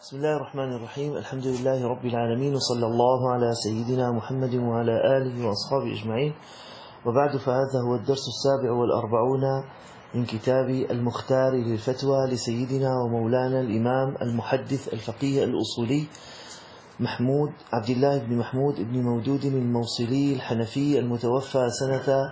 بسم الله الرحمن الرحيم. الحمد لله رب العالمين، وصلى الله على سيدنا محمد وعلى آله وأصحابه أجمعين، وبعد، فهذا هو الدرس 47 من كتاب المختار للفتوى لسيدنا ومولانا الإمام المحدث الفقيه الأصولي محمود عبد الله بن محمود بن مودود الموصلي الحنفي، المتوفى سنة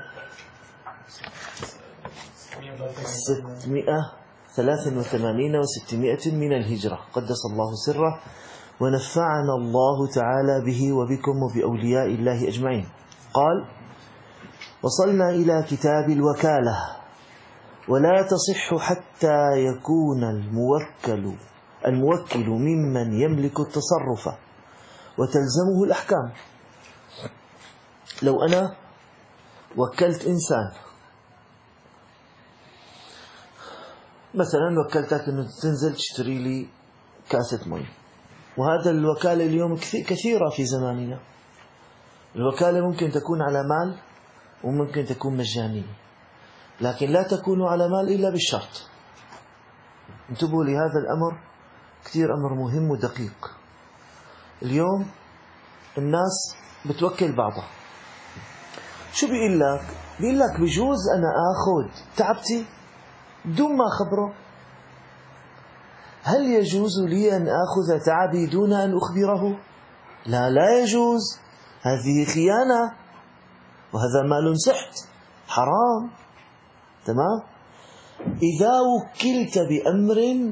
683 و600 من الهجرة، قدس الله سره، ونفعنا الله تعالى به وبكم وبأولياء الله أجمعين. قال: وصلنا إلى كتاب الوكالة. ولا تصح حتى يكون الموكل ممن يملك التصرف وتلزمه الأحكام. لو أنا وكلت إنسان، مثلا وكلتك أنه تنزل تشتري لي كاسة مي، وهذا الوكالة اليوم كثيرة في زماننا. الوكالة ممكن تكون على مال وممكن تكون مجانية، لكن لا تكون على مال إلا بالشرط. انتبهوا لهذا الأمر، كثير أمر مهم ودقيق. اليوم الناس بتوكل بعضها. شو بيقول لك؟ بيقول لك بجوز أنا أخذ تعبتي بدون ما أخبره. هل يجوز لي أن أخذ تعبي دون أن أخبره؟ لا يجوز. هذه خيانة، وهذا مال سحت حرام. تمام؟ إذا وكلت بأمر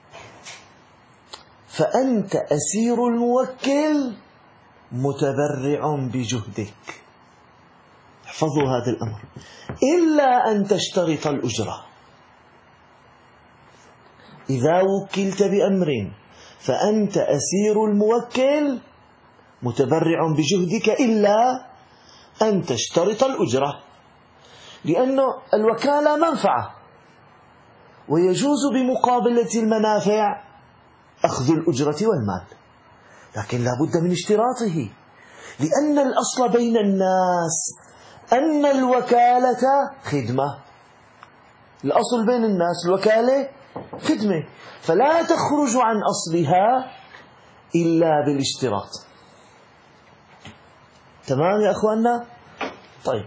فأنت أسير الموكل متبرع بجهدك. احفظوا هذا الأمر، إلا أن تشترط الأجرة. إذا وكلت بأمر فأنت أسير الموكل متبرع بجهدك، إلا أن تشترط الأجرة، لأن الوكالة منفعة، ويجوز بمقابلة المنافع أخذ الأجرة والمال، لكن لا بد من اشتراطه، لأن الأصل بين الناس أن الوكالة خدمة. الأصل بين الناس الوكالة خدمة، فلا تخرج عن أصلها إلا بالاشتراط. تمام يا أخواننا؟ طيب،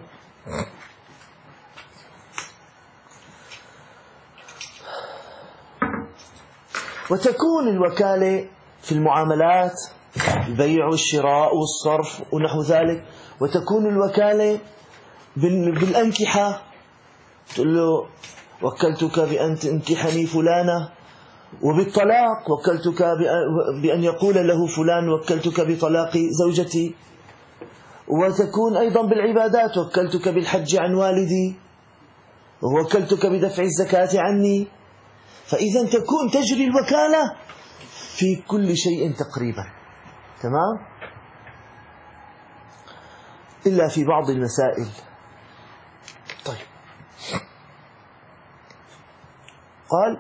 وتكون الوكالة في المعاملات، البيع والشراء والصرف ونحو ذلك، وتكون الوكالة بالأنكحة، تقول له وكلتك بأن تنكحني فلانة، وبالطلاق وكلتك بأن يقول له فلان وكلتك بطلاق زوجتي، وتكون أيضا بالعبادات، وكلتك بالحج عن والدي، ووكلتك بدفع الزكاة عني. فإذا تجري الوكالة في كل شيء تقريبا. تمام؟ إلا في بعض المسائل. طيب، قال: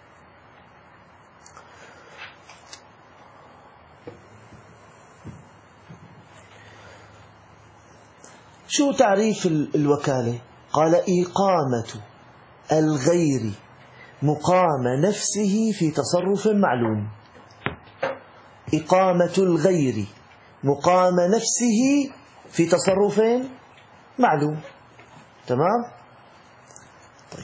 شو تعريف الوكالة؟ قال: إقامة الغير مقام نفسه في تصرف معلوم. إقامة الغير مقام نفسه في تصرف معلوم. تمام؟ طيب،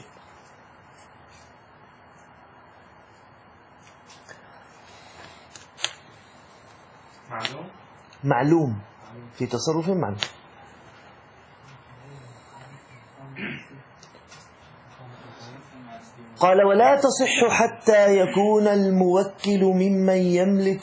معلوم في تصرف معلوم. قال: ولا تصح حتى يكون الموكل ممن يملك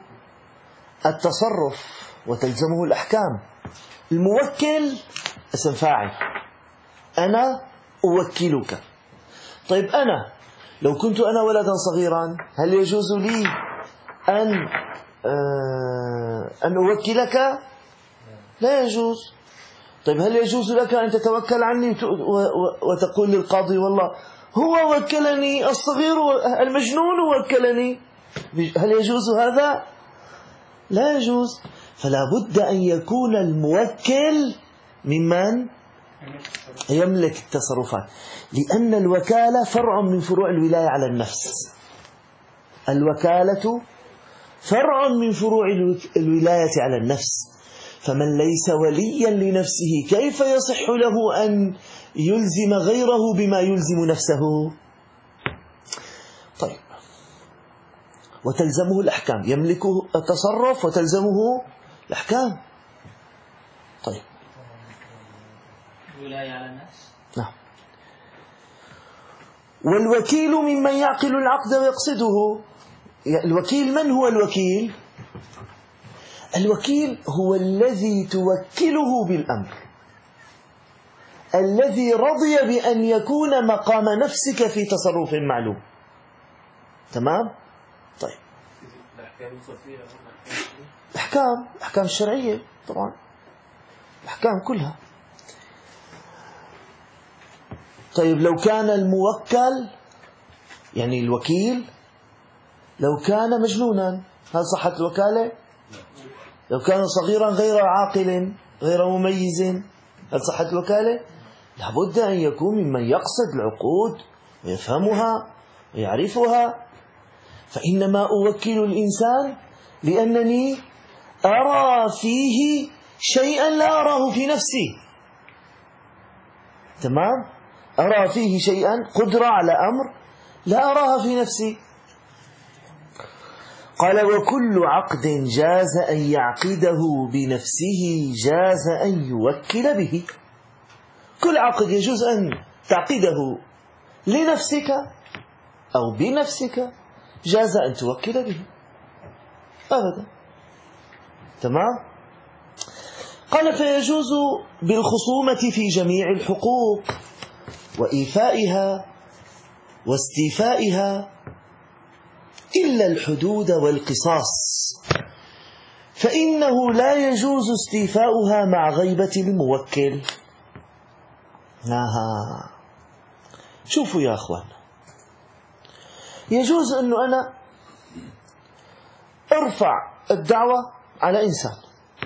التصرف وتلزمه الأحكام. الموكل اسم فاعل، أنا أوكلك. طيب، أنا لو كنت أنا ولدا صغيرا، هل يجوز لي أن أوكلك؟ لا يجوز. طيب، هل يجوز لك أن تتوكل عني وتقول للقاضي والله هو وكلني، الصغير المجنون وكلني؟ هل يجوز هذا؟ لا يجوز. فلا بد أن يكون الموكل ممن يملك التصرفات، لأن الوكالة فرع من فروع الولاية على النفس. الوكالة فرع من فروع الولاية على النفس. فمن ليس وليا لنفسه كيف يصح له أن يلزم غيره بما يلزم نفسه؟ طيب، وتلزمه الأحكام، يملكه التصرف وتلزمه الأحكام. طيب، الولاية على النفس. نعم. والوكيل ممن يعقل العقد ويقصده. الوكيل، من هو الوكيل؟ الوكيل هو الذي توكله بالأمر، الذي رضي بأن يكون مقام نفسك في تصرف معلوم. تمام؟ طيب، الأحكام الشرعية طبعا، الأحكام كلها. طيب، لو كان الموكل يعني الوكيل لو كان مجنونا، هل صحت الوكالة؟ لو كان صغيرا غير عاقل غير مميز، هل صحت الوكالة؟ لابد أن يكون ممن يقصد العقود ويفهمها ويعرفها. فإنما أوكل الإنسان لأنني أرى فيه شيئا لا أراه في نفسي. تمام؟ أرى فيه شيئا، قدرة على أمر لا أراها في نفسي. قال: وكل عقد جاز أن يعقده بنفسه جاز أن يوكل به. كل عقد يجوز أن تعقده لنفسك أو بنفسك جاز أن توكل به أبدا. تمام؟ قال: فيجوز بالخصومة في جميع الحقوق وإيفائها واستيفائها إلا الحدود والقصاص، فإنه لا يجوز استيفاؤها مع غيبة الموكل. شوفوا يا أخوان، يجوز أنه أنا أرفع الدعوة على إنسان،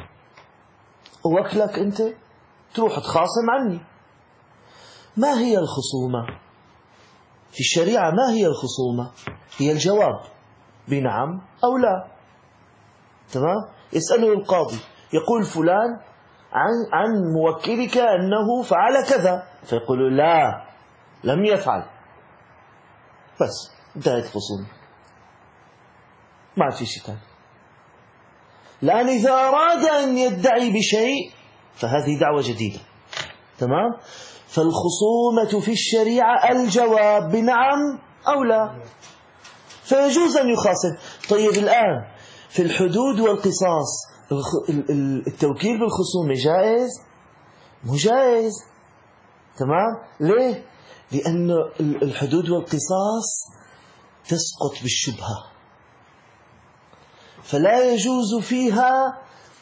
أوكلك أنت تروح تخاصم عني. ما هي الخصومة في الشريعة؟ ما هي الخصومة؟ هي الجواب بنعم أو لا. تمام؟ يسأله القاضي، يقول: فلان عن موكلك أنه فعل كذا، فيقول: لا، لم يفعل. بس انتهت الخصومة، ما عاد في شيء ثاني. لأن إذا أراد أن يدعي بشيء فهذه دعوة جديدة. تمام؟ فالخصومة في الشريعة الجواب بنعم أو لا، فيجوز أن يخاصم. طيب، الآن في الحدود والقصاص التوكيل بالخصومة جائز؟ مو جائز. تمام؟ ليه؟ لأن الحدود والقصاص تسقط بالشبهة، فلا يجوز فيها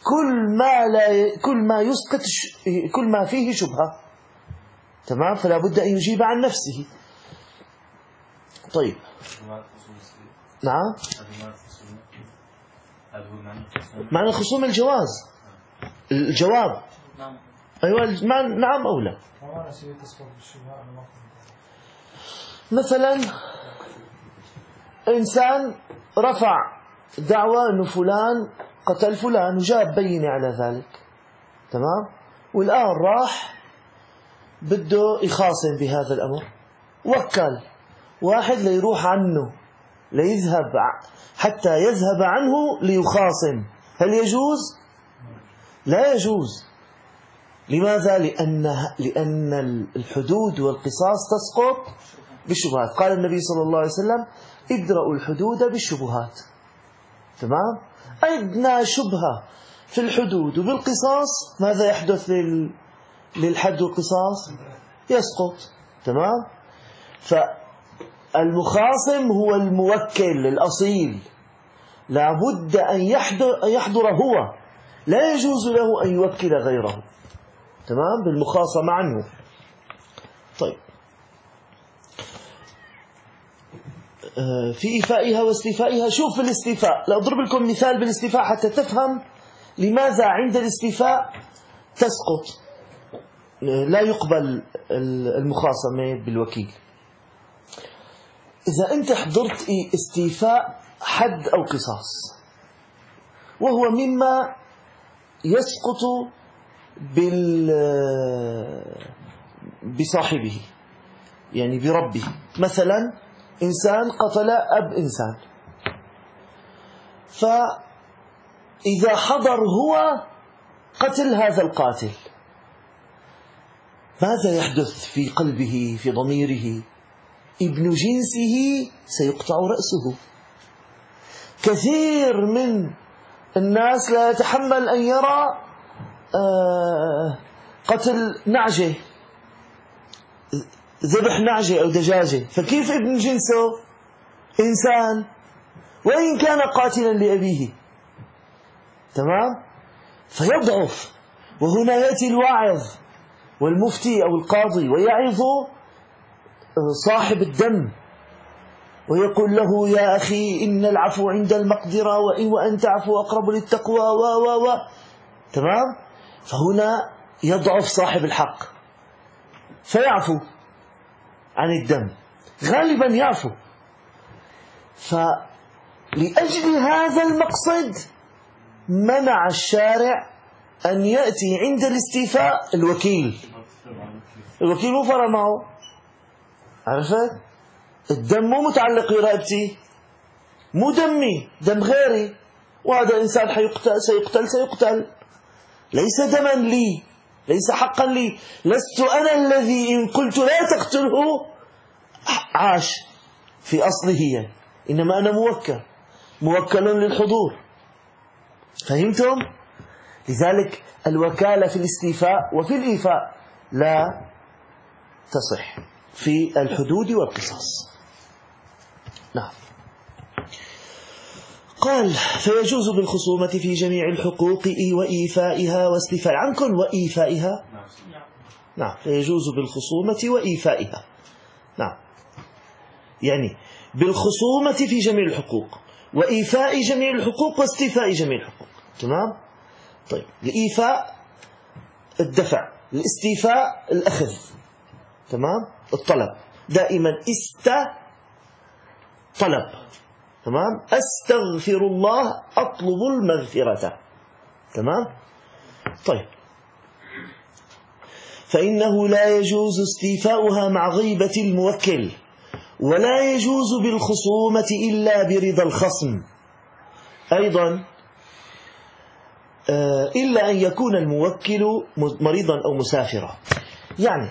كل ما فيه شبهة. تمام؟ فلا بد أن يجيب عن نفسه. طيب، نعم. معنى الخصومة الجواز، الجواب. أيوة، نعم أو لا. مثلا إنسان رفع دعوى أن فلان قتل فلان وجاب بينة على ذلك. تمام؟ والآن راح بده يخاصم بهذا الأمر، وكل واحد ليروح عنه، حتى يذهب عنه ليخاصم. هل يجوز؟ لا يجوز. لماذا؟ لأن الحدود والقصاص تسقط بالشبهات. قال النبي صلى الله عليه وسلم: ادرأوا الحدود بالشبهات. تمام؟ أدنى شبهة في الحدود وبالقصاص ماذا يحدث للحد والقصاص؟ يسقط. تمام؟ فالمخاصم هو الموكل الأصيل، لا بد أن يحضر هو، لا يجوز له أن يوكل غيره. تمام؟ بالمخاصمة عنه. طيب، في إيفائها واستيفائها. شوف الاستيفاء، لأضرب لكم مثال بالاستيفاء حتى تفهم لماذا عند الاستيفاء تسقط، لا يقبل المخاصمة بالوكيل. إذا أنت حضرت استيفاء حد أو قصاص، وهو مما يسقط بصاحبه، يعني بربه. مثلا إنسان قتل أب إنسان، فإذا حضر هو قتل هذا القاتل، ماذا يحدث في قلبه في ضميره؟ ابن جنسه سيقطع رأسه. كثير من الناس لا يتحمل أن يرى قتل نعجة، ذبح نعجة أو دجاجة، فكيف ابن جنسه إنسان وإن كان قاتلا لأبيه؟ تمام؟ فيضعف. وهنا يأتي الواعظ والمفتي أو القاضي ويعظ صاحب الدم ويقول له: يا أخي إن العفو عند المقدرة، وأن تعفو أقرب للتقوى تمام؟ فهنا يضعف صاحب الحق فيعفو عن الدم، غالبا يعفو. فلأجل هذا المقصد منع الشارع أن يأتي عند الاستيفاء الوكيل مو فرق معه، عرفت؟ الدم مو متعلق برقبتي، مو دمي، دم غيري، وهذا إنسان سيقتل، ليس دما لي، ليس حقا لي، لست أنا الذي إن قلت لا تقتله عاش في أصله، إنما أنا موكل للحضور. فهمتم؟ لذلك الوكالة في الاستيفاء وفي الإيفاء لا تصح في الحدود والقصاص. نعم. قال: فيجوز بالخصومة في جميع الحقوق وإيفائها واستيفاء عنكم وإيفائها. نعم، فيجوز بالخصومة وإيفائها. نعم، يعني بالخصومة في جميع الحقوق وإيفاء جميع الحقوق واستيفاء جميع الحقوق. تمام؟ طيب، الإيفاء الدفع، الاستيفاء الأخذ. تمام؟ الطلب دائما طلب. تمام؟ أستغفر الله، أطلب المغفرة. تمام؟ طيب، فإنه لا يجوز استيفاؤها مع غيبة الموكل، ولا يجوز بالخصومة إلا برضا الخصم أيضا، إلا أن يكون الموكل مريضا أو مسافرا. يعني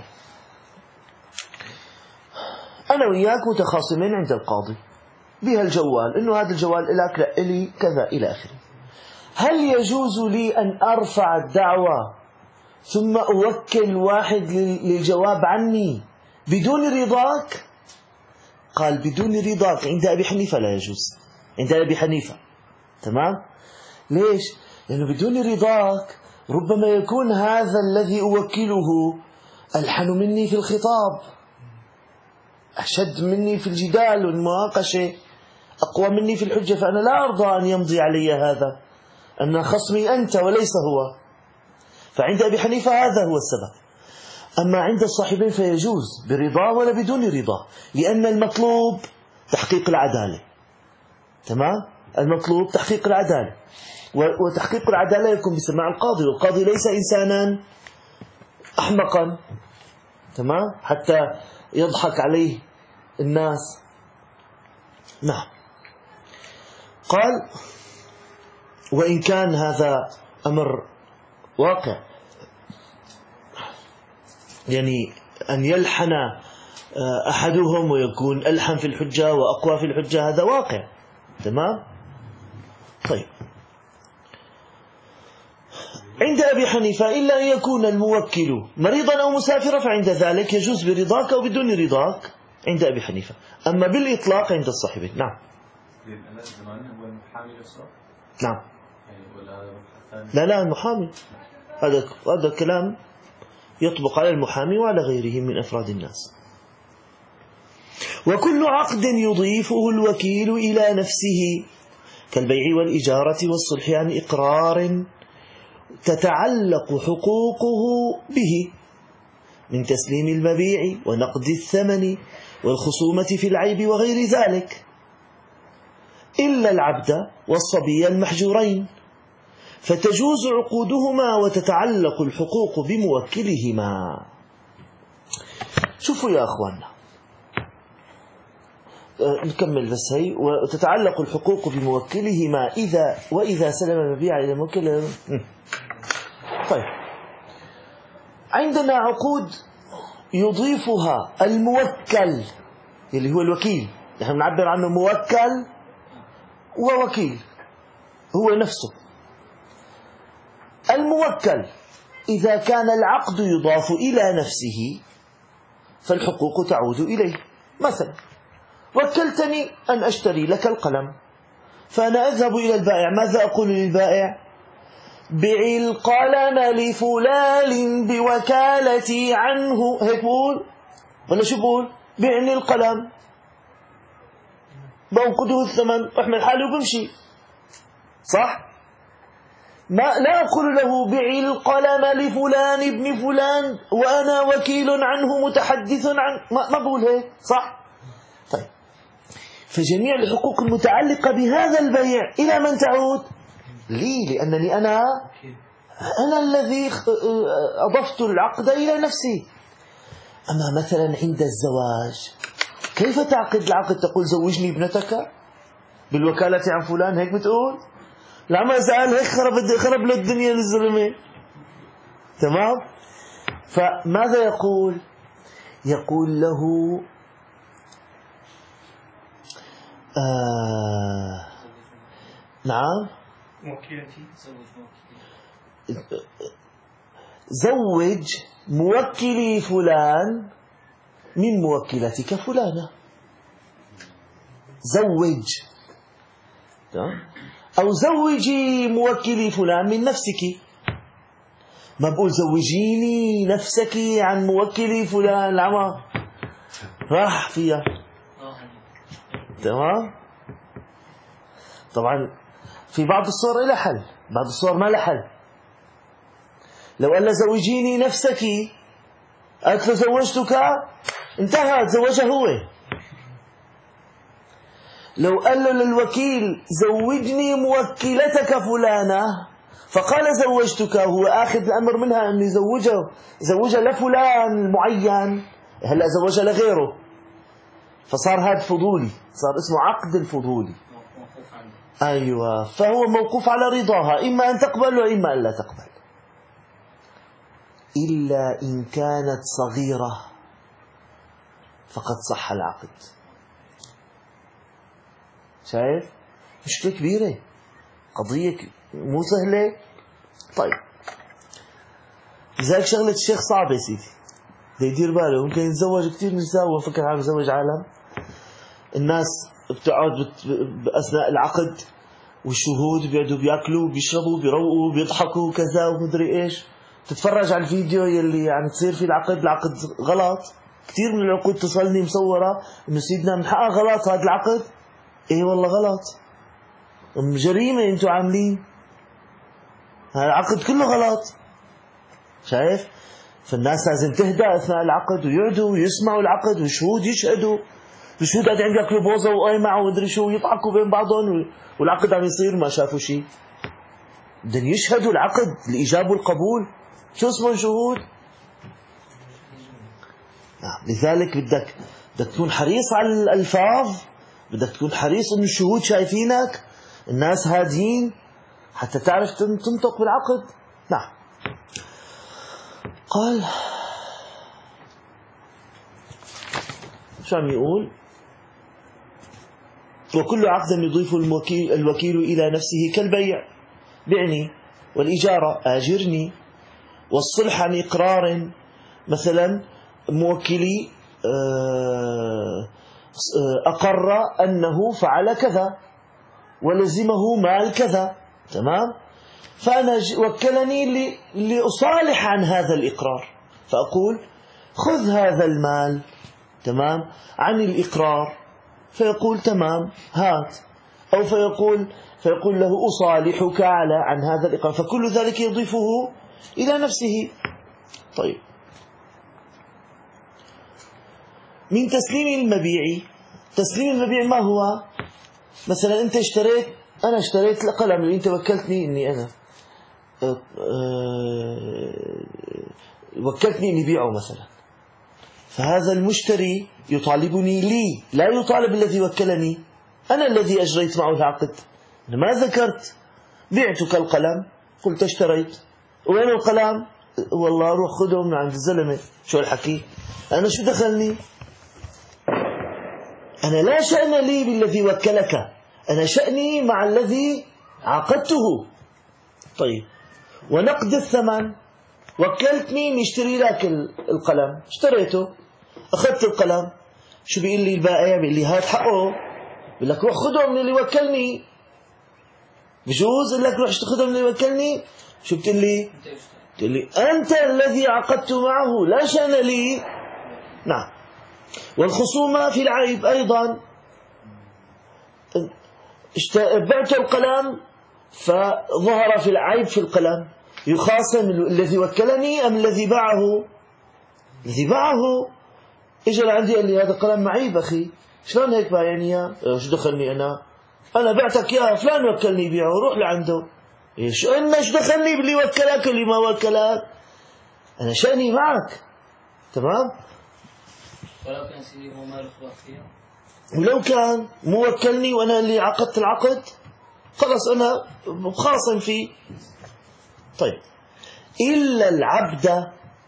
أنا وياك متخاصمين عند القاضي بهالجوال، إنه هذا الجوال إلك لا إلي كذا إلى آخره. هل يجوز لي أن أرفع الدعوة ثم أوكل واحد للجواب عني بدون رضاك؟ قال: بدون رضاك عند أبي حنيفة لا يجوز، عند أبي حنيفة. تمام؟ ليش؟ لأنه بدون رضاك ربما يكون هذا الذي أوكله ألحن مني في الخطاب، أشد مني في الجدال والمناقشة، أقوى مني في الحجة، فأنا لا أرضى أن يمضي علي هذا، أن خصمي أنت وليس هو. فعند أبي حنيفة هذا هو السبب. أما عند الصاحبين فيجوز برضا ولا بدون رضا، لأن المطلوب تحقيق العدالة. تمام؟ المطلوب تحقيق العدالة، وتحقيق العدالة يكون بسماع القاضي، والقاضي ليس إنسانا أحمقا. تمام؟ حتى يضحك عليه الناس. نعم. قال: وإن كان هذا أمر واقع، يعني أن يلحن أحدهم ويكون ألحن في الحجة وأقوى في الحجة، هذا واقع. تمام؟ طيب، عند أبي حنيفة إلا أن يكون الموكل مريضا أو مسافرا فعند ذلك يجوز برضاك أو بدون رضاك عند أبي حنيفة. أما بالإطلاق عند الصاحبين. نعم. نعم. لا المحامي، هذا كلام يطبق على المحامي وعلى غيره من أفراد الناس. وكل عقد يضيفه الوكيل إلى نفسه كالبيع والإجارة والصلح عن إقرار تتعلق حقوقه به من تسليم المبيع ونقد الثمن والخصومة في العيب وغير ذلك، إلا العبد والصبي المحجورين. فتجوز عقودهما وتتعلق الحقوق بموكلهما. شوفوا يا أخواننا، نكمل بس هي. وتتعلق الحقوق بموكلهما وإذا سلم المبيع إلى موكل. طيب، عندنا عقود يضيفها الموكل اللي هو الوكيل، نحن نعبر عنه موكل ووكيل، هو نفسه. الموكل إذا كان العقد يضاف إلى نفسه فالحقوق تعود إليه. مثلا وكلتني أن أشتري لك القلم، فأنا أذهب إلى البائع، ماذا أقول للبائع؟ بع القلم لفلان بوكالتي عنه، هيك بقول ولا شو بقول؟ بعني القلم، بأنقذه الثمن، أحمل حالي وبمشي، صح؟ لا أقول له بع القلم لفلان ابن فلان وأنا وكيل عنه متحدث عنه، ما بقول هيك، صح؟ طيب، فجميع الحقوق المتعلقة بهذا البيع إلى من تعود؟ لي، لأنني أنا الذي أضفت العقد إلى نفسي. أما مثلا عند الزواج، كيف تعقد العقد؟ تقول زوجني ابنتك بالوكالة عن فلان، هيك بتقول؟ لما سأل هيك خرب له الدنيا للزلمة. تمام؟ فماذا يقول؟ يقول له نعم، زوج موكلي فلان من موكلتك فلانة، زوج، أو زوجي موكلي فلان من نفسك. ما بقول زوجيني نفسك عن موكلي فلان، العمى راح فيها. تمام؟ طبعا في بعض الصور إلى حل، بعض الصور ما لها حل. لو قال له زوجيني نفسك، قالت له زوجتك، انتهى، زوجها هو. لو قال له للوكيل زوجني موكلتك فلانة، فقال زوجتك، هو آخذ الأمر منها أن زوجها لفلان معين، هلأ زوجها لغيره، فصار هذا فضولي، صار اسمه عقد الفضولي. أيوة، فهو موقوف على رضاها، إما أن تقبل وإما أن لا تقبل، إلا إن كانت صغيرة فقد صح العقد. شايف؟ مشكلة كبيرة، قضية مو سهلة. طيب، لذلك شغلة الشيخ صعبة يا سيدي، بده يدير باله، ممكن يتزوج كثير نساء وفكر حاله يتزوج عالم. الناس بتقعد بأثناء العقد والشهود بيقعدوا بياكلوا بيشربوا بيروقوا بيضحكوا كذا ومدري ايش، تتفرج على الفيديو يلي يعني تصير في العقد غلط. كثير من العقود تصلني مصورة انه سيدنا من حقها غلط هذا العقد. ايه والله غلط، جريمة انتوا عاملين، هذا العقد كله غلط. شايف؟ فالناس لازم تهدأ اثناء العقد ويقعدوا ويسمعوا العقد والشهود يشهدوا. الشهود قاعدين عم ياكلوا بوظه وقايمه ومدري شو، يضحكوا بين بعضهم والعقد عم يصير ما شافوا شيء. بدهم يشهدوا العقد، الايجاب والقبول، شو اسمه شهود. لذلك بدك تكون حريص على الألفاظ، بدك تكون حريص إن الشهود شايفينك، الناس هادين، حتى تعرف تنطق بالعقد. نعم. قال شو عم يقول؟ وكل عقد يضيف الوكيل إلى نفسه كالبيع، بعني، والإجارة آجرني، والصلح عن إقرار. مثلا موكلي أقر أنه فعل كذا ولزمه مال كذا، تمام؟ فأنا وكلني لأصالح عن هذا الإقرار، فأقول خذ هذا المال، تمام، عن الإقرار، فيقول تمام هات، أو فيقول له أصالحك عن هذا الإقرار، فكل ذلك يضيفه إلى نفسه. طيب، من تسليم المبيع. تسليم المبيع ما هو؟ مثلا أنت أنا اشتريت القلم اللي أنت وكلتني إني أنا وكلتني إني بيعه مثلا، فهذا المشتري يطالبني لي، لا يطالب الذي وكلني. أنا الذي أجريت معه العقد، أنا ما ذكرت بعتك القلم، قلت اشتريت، وين القلم؟ والله روح خذه من عند الزلمة. شو الحكي؟ أنا شو دخلني؟ أنا لا شأن لي بالذي وكلك، أنا شأني مع الذي عقدته. طيب، ونقد الثمن، وكلتني نشتري لك القلم، اشتريته، أخذت القلم، شو بيقول لي البائع؟ بيقول لي هات حقه، بيقول لك روح خذه من اللي وكلني. بجوز يقول لك روح خذه من اللي وكلني. شو بتقول لي؟ بتقول لي أنت الذي عقدت معه، لا شأن لي. نعم. والخصومة في العيب أيضا، بعت القلم فظهر في العيب في القلم، يخاصم الذي وكلني أم الذي باعه؟ الذي باعه. إجا لعندي قال لي هذا قلم معيب أخي، شلون هيك بايعني إياه؟ شو دخلني أنا بعتك إياه، فلان وكلني بيعه، روح لعنده. إيش دخلني باللي وكلك واللي ما وكلك؟ أنا شأني معك. تمام؟ ولو كان سيدي هو مالك فيها، ولو كان موكلني وأنا اللي عقدت العقد، خلص أنا خاصم فيه. طيب، إلا العبد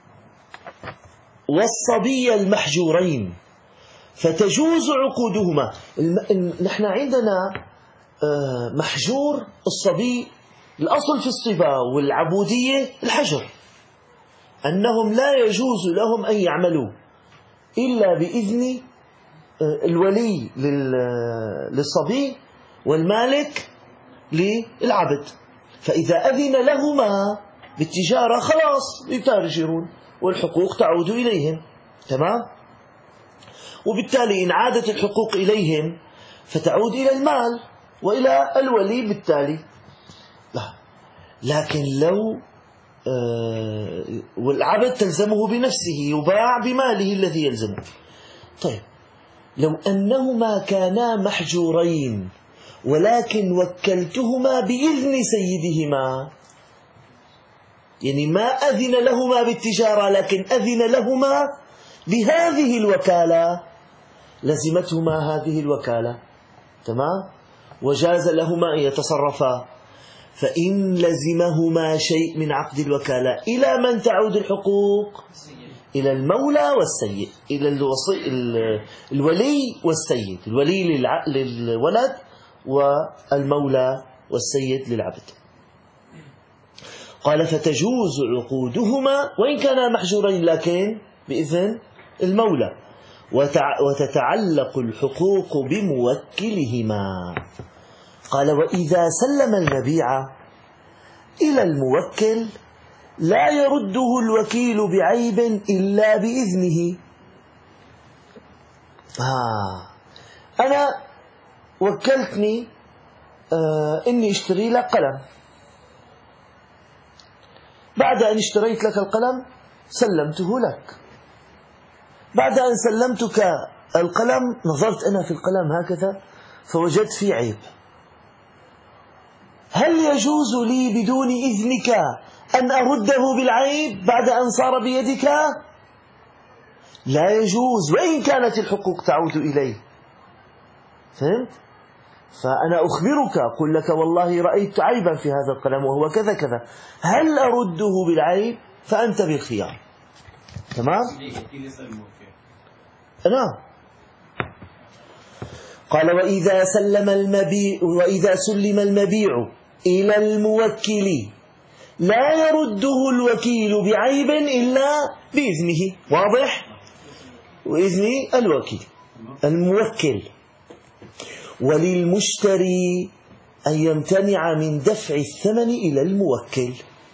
والصبي المحجورين فتجوز عقودهما. نحن عندنا محجور الصبي، الأصل في الصبا والعبودية الحجر، أنهم لا يجوز لهم أن يعملوا إلا بإذن الولي للصبي والمالك للعبد. فإذا أذن لهما بالتجارة خلاص يتاجرون والحقوق تعود إليهم. تمام؟ وبالتالي إن عادت الحقوق إليهم فتعود إلى المال وإلى الولي بالتالي. لا. لكن لو والعبد تلزمه بنفسه، يباع بماله الذي يلزمه. طيب، لو أنهما كانا محجورين ولكن وكلتهما بإذن سيدهما، يعني ما أذن لهما بالتجارة لكن أذن لهما بهذه الوكالة، لزمتهما هذه الوكالة. تمام؟ وجاز لهما أن يتصرفا. فإن لزمهما شيء من عقد الوكالة، إلى من تعود الحقوق؟ إلى المولى والسيد، إلى الولي والسيد، الولي للولد والمولى والسيد للعبد. قال فتجوز عقودهما وإن كانا محجورين لكن بإذن المولى، وتتعلق الحقوق بموكلهما. قال وإذا سلم المبيع إلى الموكل لا يرده الوكيل بعيب إلا بإذنه. أنا وكلتني إني اشتري لك قلم، بعد أن اشتريت لك القلم سلمته لك. بعد أن سلمتك القلم نظرت أنا في القلم هكذا فوجدت فيه عيب. هل يجوز لي بدون إذنك أن أرده بالعيب بعد أن صار بيدك؟ لا يجوز، وإن كانت الحقوق تعود إليه. فهمت؟ فأنا أخبرك، أقول لك والله رأيت عيبا في هذا القلم وهو كذا كذا، هل أرده بالعيب؟ فأنت بالخيار. تمام؟ نعم. قال وإذا سلم المبيع إلى الموكل لا يرده الوكيل بعيب إلا بإذنه. واضح؟ وإذن الوكيل الموكل. وللمشتري أن يمتنع من دفع الثمن إلى الموكل.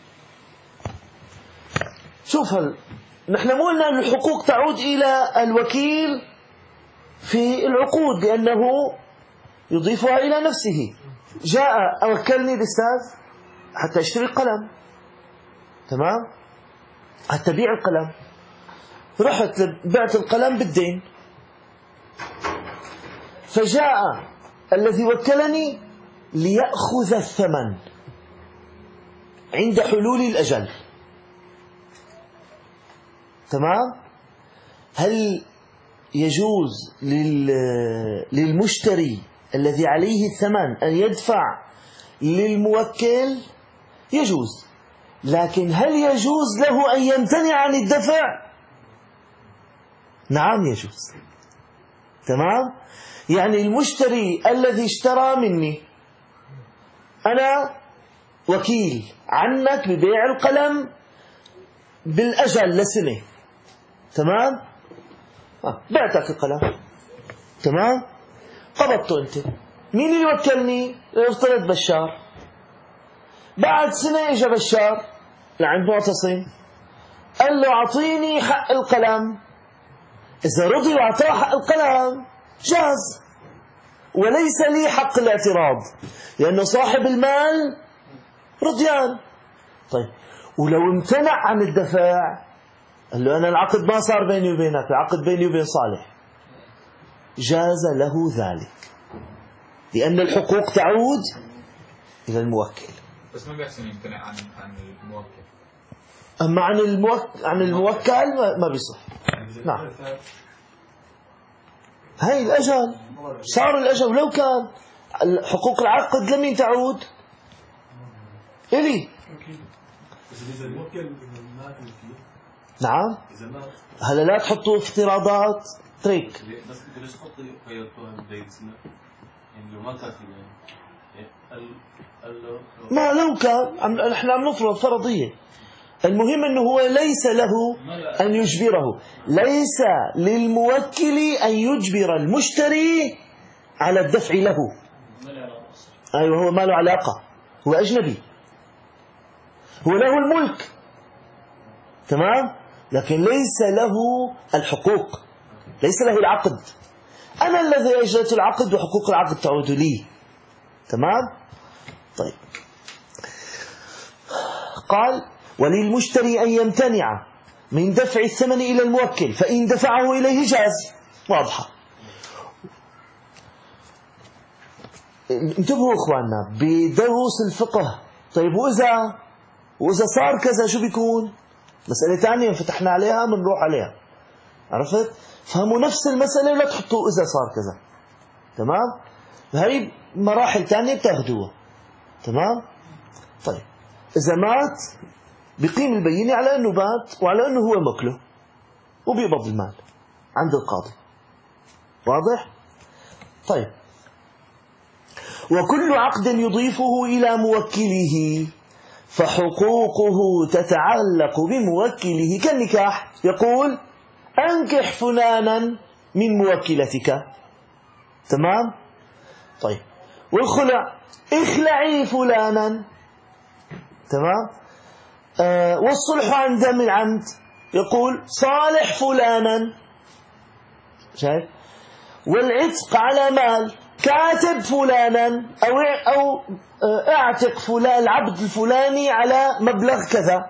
شوف، نحن مو قلنا أن الحقوق تعود إلى الوكيل في العقود لأنه يضيفها إلى نفسه. جاء أوكلني الأستاذ حتى أشتري القلم، تمام، حتى بيع القلم، رحت بعت القلم بالدين، فجاء الذي وكلني ليأخذ الثمن. عند حلول الأجل. تمام؟ هل يجوز للمشتري الذي عليه الثمن أن يدفع للموكل؟ يجوز، لكن هل يجوز له أن يمتنع عن الدفع؟ نعم يجوز. تمام؟ يعني المشتري الذي اشترى مني، أنا وكيل عنك ببيع القلم بالأجل لسنة. تمام؟ بعتك القلم. تمام؟ قبضته أنت. مين اللي وكلني؟ افترض بشار. بعد سنة اجى بشار لعند معتصم قال له أعطيني حق القلم. إذا رضي وأعطاه حق القلم جاز، وليس لي حق الاعتراض لأنه صاحب المال رضيان. طيب ولو امتنع عن الدفع، قال له أنا العقد ما صار بيني وبينك، العقد بيني وبين صالح، جاز له ذلك لأن الحقوق تعود إلى الموكل. بس ما بيحسن يمتنع عن الموكل. أما عن الموكل ما بيصح. نعم، هاي الأجل صار الأجل، ولو كان حقوق العقد لمن تعود؟ إلي. نعم، هلا لا تحطوا افتراضات تريك. بس ليش تحطوا قيدتوها بداية سنة؟ يعني لو ما كاتب ما لو كان نحن عم نفرض فرضية. المهم أنه هو ليس له أن يجبره، ليس للموكل أن يجبر المشتري على الدفع له. أيوة، هو ما له علاقة، هو أجنبي، هو له الملك. تمام؟ لكن ليس له الحقوق، ليس له العقد. أنا الذي أجريت العقد وحقوق العقد تعود لي. تمام؟ طيب، قال وللمشتري أن يمتنع من دفع الثمن إلى الموكل، فإن دفعه إليه جاز. واضحة. انتبهوا أخواننا بدروس الفقه. طيب وإذا صار كذا شو بيكون؟ مسألة ثانية فتحنا عليها منروح عليها. عرفت؟ فهموا نفس المسألة ولا تحطوا إذا صار كذا. تمام؟ هاي مراحل ثانية بتاخدوها. تمام؟ طيب، إذا مات بيقيم البينة على أنه مات وعلى أنه هو مكله، وبيقبض المال عند القاضي. واضح؟ طيب، وكل عقد يضيفه إلى موكله فحقوقه تتعلق بموكله كالنكاح. يقول أنكح فلانا من موكلتك. تمام؟ طيب، والخلع اخلعي فلانا. تمام؟ والصلح عن دم العمد يقول صالح فلانا. شايف؟ والعتق على مال كاتب فلانا أو اعتق فلان العبد الفلاني على مبلغ كذا.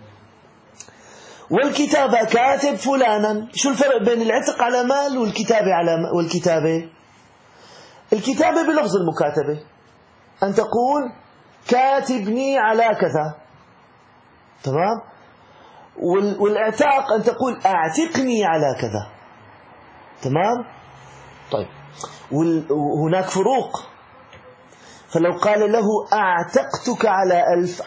والكتابة كاتب فلانا. شو الفرق بين العتق على مال والكتابة والكتابة؟ الكتابة بلفظ المكاتبة، أن تقول كاتبني على كذا. تمام؟ والاعتاق أن تقول أعتقني على كذا. تمام؟ طيب، وهناك فروق. فلو قال له أعتقتك على 1000،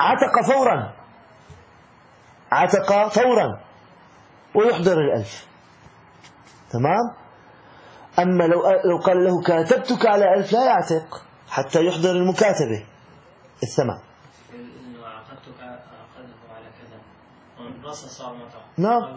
عتق فورا ويحضر 1000. تمام؟ أما لو قال له كاتبتك على 1000 لا يعتق حتى يحضر المكاتبة الثمن. إنه عقدتك عقده على كذا ونص صار مطعم. نعم،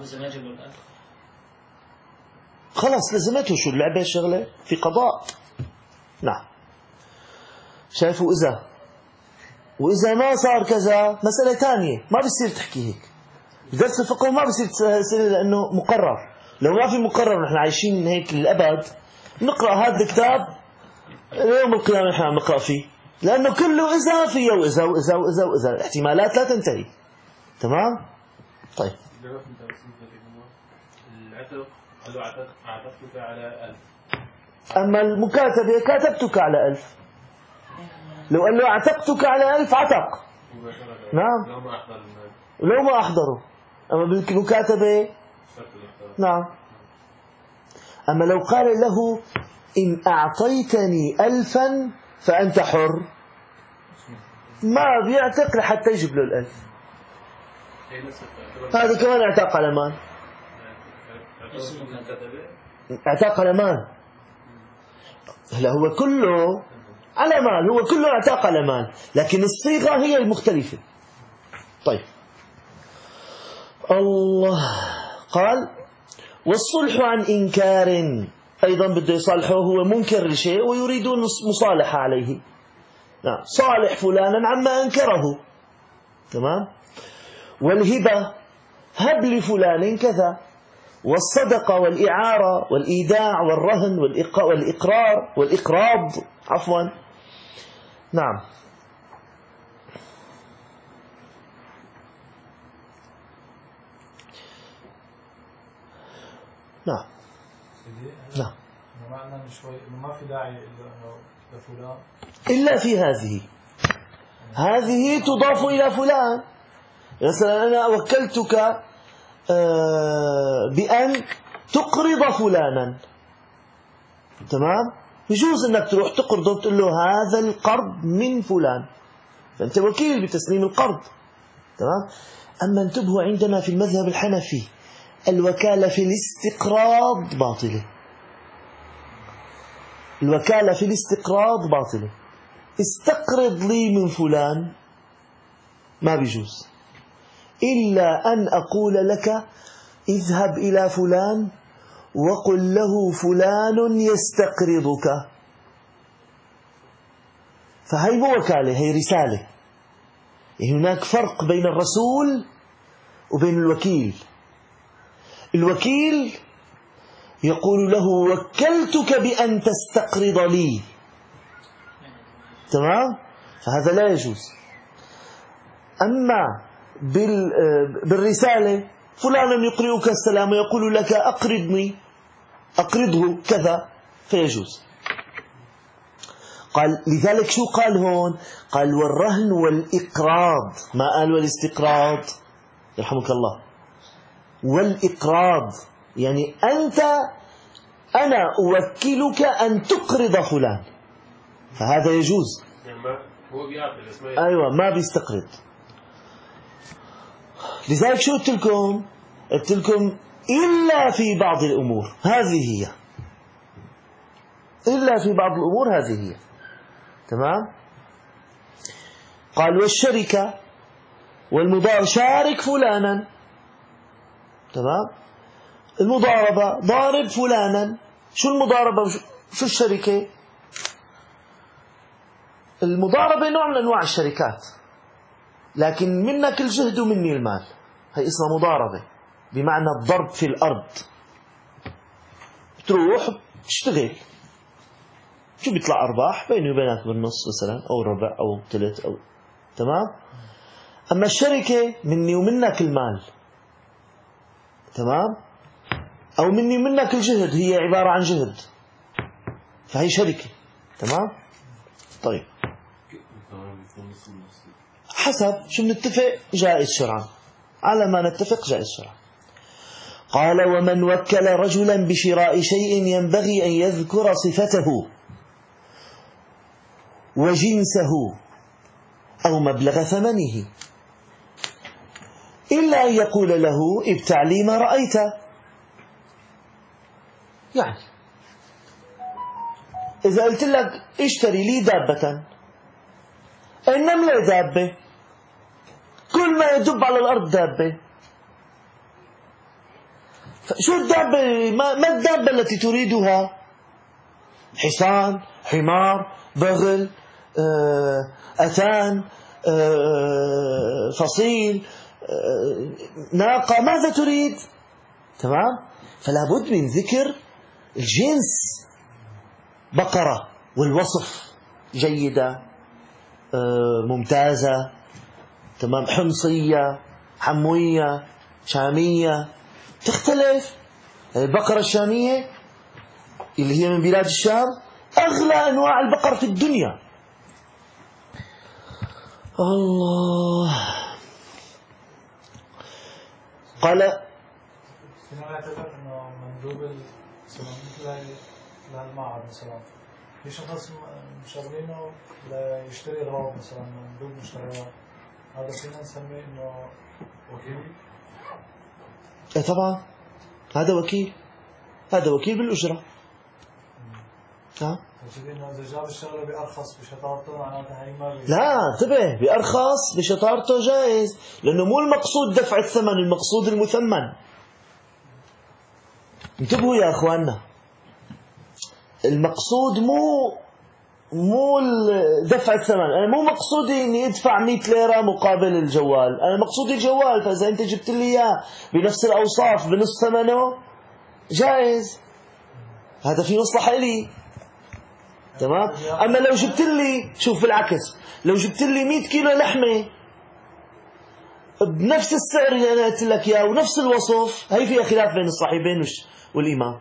خلص لزمته. شو اللعبة الشغلة في قضاء. نعم، شايفوا؟ وإذا ما صار كذا مسألة ثانية، ما بصير تحكي هيك. بدرس الفقه ما بصير تسأل لأنه مقرر. لو ما في مقرر نحن عايشين هيك للأبد، نقرأ هذا الكتاب يوم القيامة نحن عم نقرأ فيه، لأنه كله إذا فيه وإذا وإذا وإذا وإذا، الاحتمالات لا تنتهي. تمام؟ طيب، العتق قالوا عتقتك على 1000. أما المكاتبة كاتبتك على 1000. لو قال له أعتقتك على 1000 عتق. نعم لو ما أحضر المال لو ما أحضره. أما بالمكاتبة نعم. أما لو قال له إن أعطيتني 1000 فأنت حر، ما بيعتق لحتى يجيب له 1000. هذا كمان اعتاق على مال، اعتاق على مال. هلا هو كله على مال، هو كله اعتاق على مال، لكن الصيغة هي المختلفة. طيب الله قال والصلح عن إنكار، أيضا بده يصالحه، هو منكر لشيء ويريدون مصالحة عليه. نعم صالح فلانا عما أنكره. تمام. والهبة هب لفلان كذا. والصدقة والإعارة والإيداع والرهن والإقرار والإقراض عفوا. نعم. نعم. نعم. معنى شوي إنه ما في داعي لفلان إلا في هذه تضاف إلى فلان. مثلا أنا وكلتك بأن تقرض فلانا. تمام. يجوز أنك تروح تقرضه وتقول له هذا القرض من فلان، فأنت وكيل بتسليم القرض. تمام. أما انتبهوا، عندنا في المذهب الحنفي الوكالة في الاستقراض باطلة. الوكالة في الاستقراض باطلة. استقرض لي من فلان ما بيجوز، إلا أن أقول لك اذهب إلى فلان وقل له فلان يستقرضك. فهي مو وكالة، هي رسالة. هناك فرق بين الرسول وبين الوكيل. الوكيل يقول له وكلتك بأن تستقرض لي. تمام. فهذا لا يجوز. أما بالرسالة فلان يقرئك السلام ويقول لك أقرضني، أقرضه كذا، فيجوز. قال لذلك شو قال هون؟ قال والرهن والإقراض، ما قال والاستقراض يرحمك الله. والإقراض يعني أنا أوكلك أن تقرض فلان، فهذا يجوز. هو بيعطي بس أيوة ما بيستقرض. لذلك شو قلت لكم إلا في بعض الأمور، هذه هي. إلا في بعض الأمور هذه هي. تمام. قال والشركة والمضاربة، شارك فلانا. تمام. المضاربة ضارب فلانا. شو المضاربة شو الشركة؟ المضاربة نوع من أنواع الشركات، لكن منك الجهد ومني المال، هي اسمها مضاربة، بمعنى الضرب في الأرض. بتروح تشتغل، شو بيطلع أرباح بيني وبينك بالنص مثلا، أو ربع أو ثلث أو. تمام. أما الشركة مني ومنك المال. تمام. أو مني ومنك الجهد، هي عبارة عن جهد، فهي شركة. تمام. طيب حسب شو نتفق جائز شرعا، على ما نتفق جائز شرعا. قال ومن وكل رجلا بشراء شيء ينبغي أن يذكر صفته وجنسه أو مبلغ ثمنه، إلا أن يقول له ابتع لي ما رأيت. يعني إذا قلت لك اشتري لي دابة، النملة دابة، كل ما يدب على الأرض دابة. شو الدابة؟ ما الدابة التي تريدها؟ حصان، حمار، بغل، أتان، فصيل، ناقة، ماذا تريد؟ تمام. فلا بد من ذكر الجنس، بقرة والوصف جيدة، ممتازة، تمام، حمصية، حموية، شامية، تختلف. البقرة الشامية اللي هي من بلاد الشام أغلى أنواع البقر في الدنيا. الله. قال فينا نعتبر انه مندوب السلام مثل للمعهد مثلا في شخص مشغلينه ليشتري اغراض مثلا مندوب مشتريات، هذا فينا نسميه انه وكيل؟ طبعا هذا وكيل، هذا وكيل بالأجرة. انه اذا جاب الشغله بارخص بشطارته معناتها هي ما لا انتبه، بأرخص بشطارته جائز، لأنه مو المقصود دفع الثمن، المقصود المثمن. انتبهوا يا أخواننا، المقصود مو دفع الثمن. أنا مو مقصودي إني أدفع 100 ليرة مقابل الجوال، أنا مقصودي الجوال، فإذا أنت جبت لي إياه بنفس الأوصاف بنصف ثمنه جائز، هذا في مصلحة إلي. تمام. أما لو جبت لي، شوف بالعكس، لو جبت لي 100 كيلو لحمة بنفس السعر اللي أنا قلت لك إياه ونفس الوصف، هي فيها خلاف بين الصاحبين والإمام.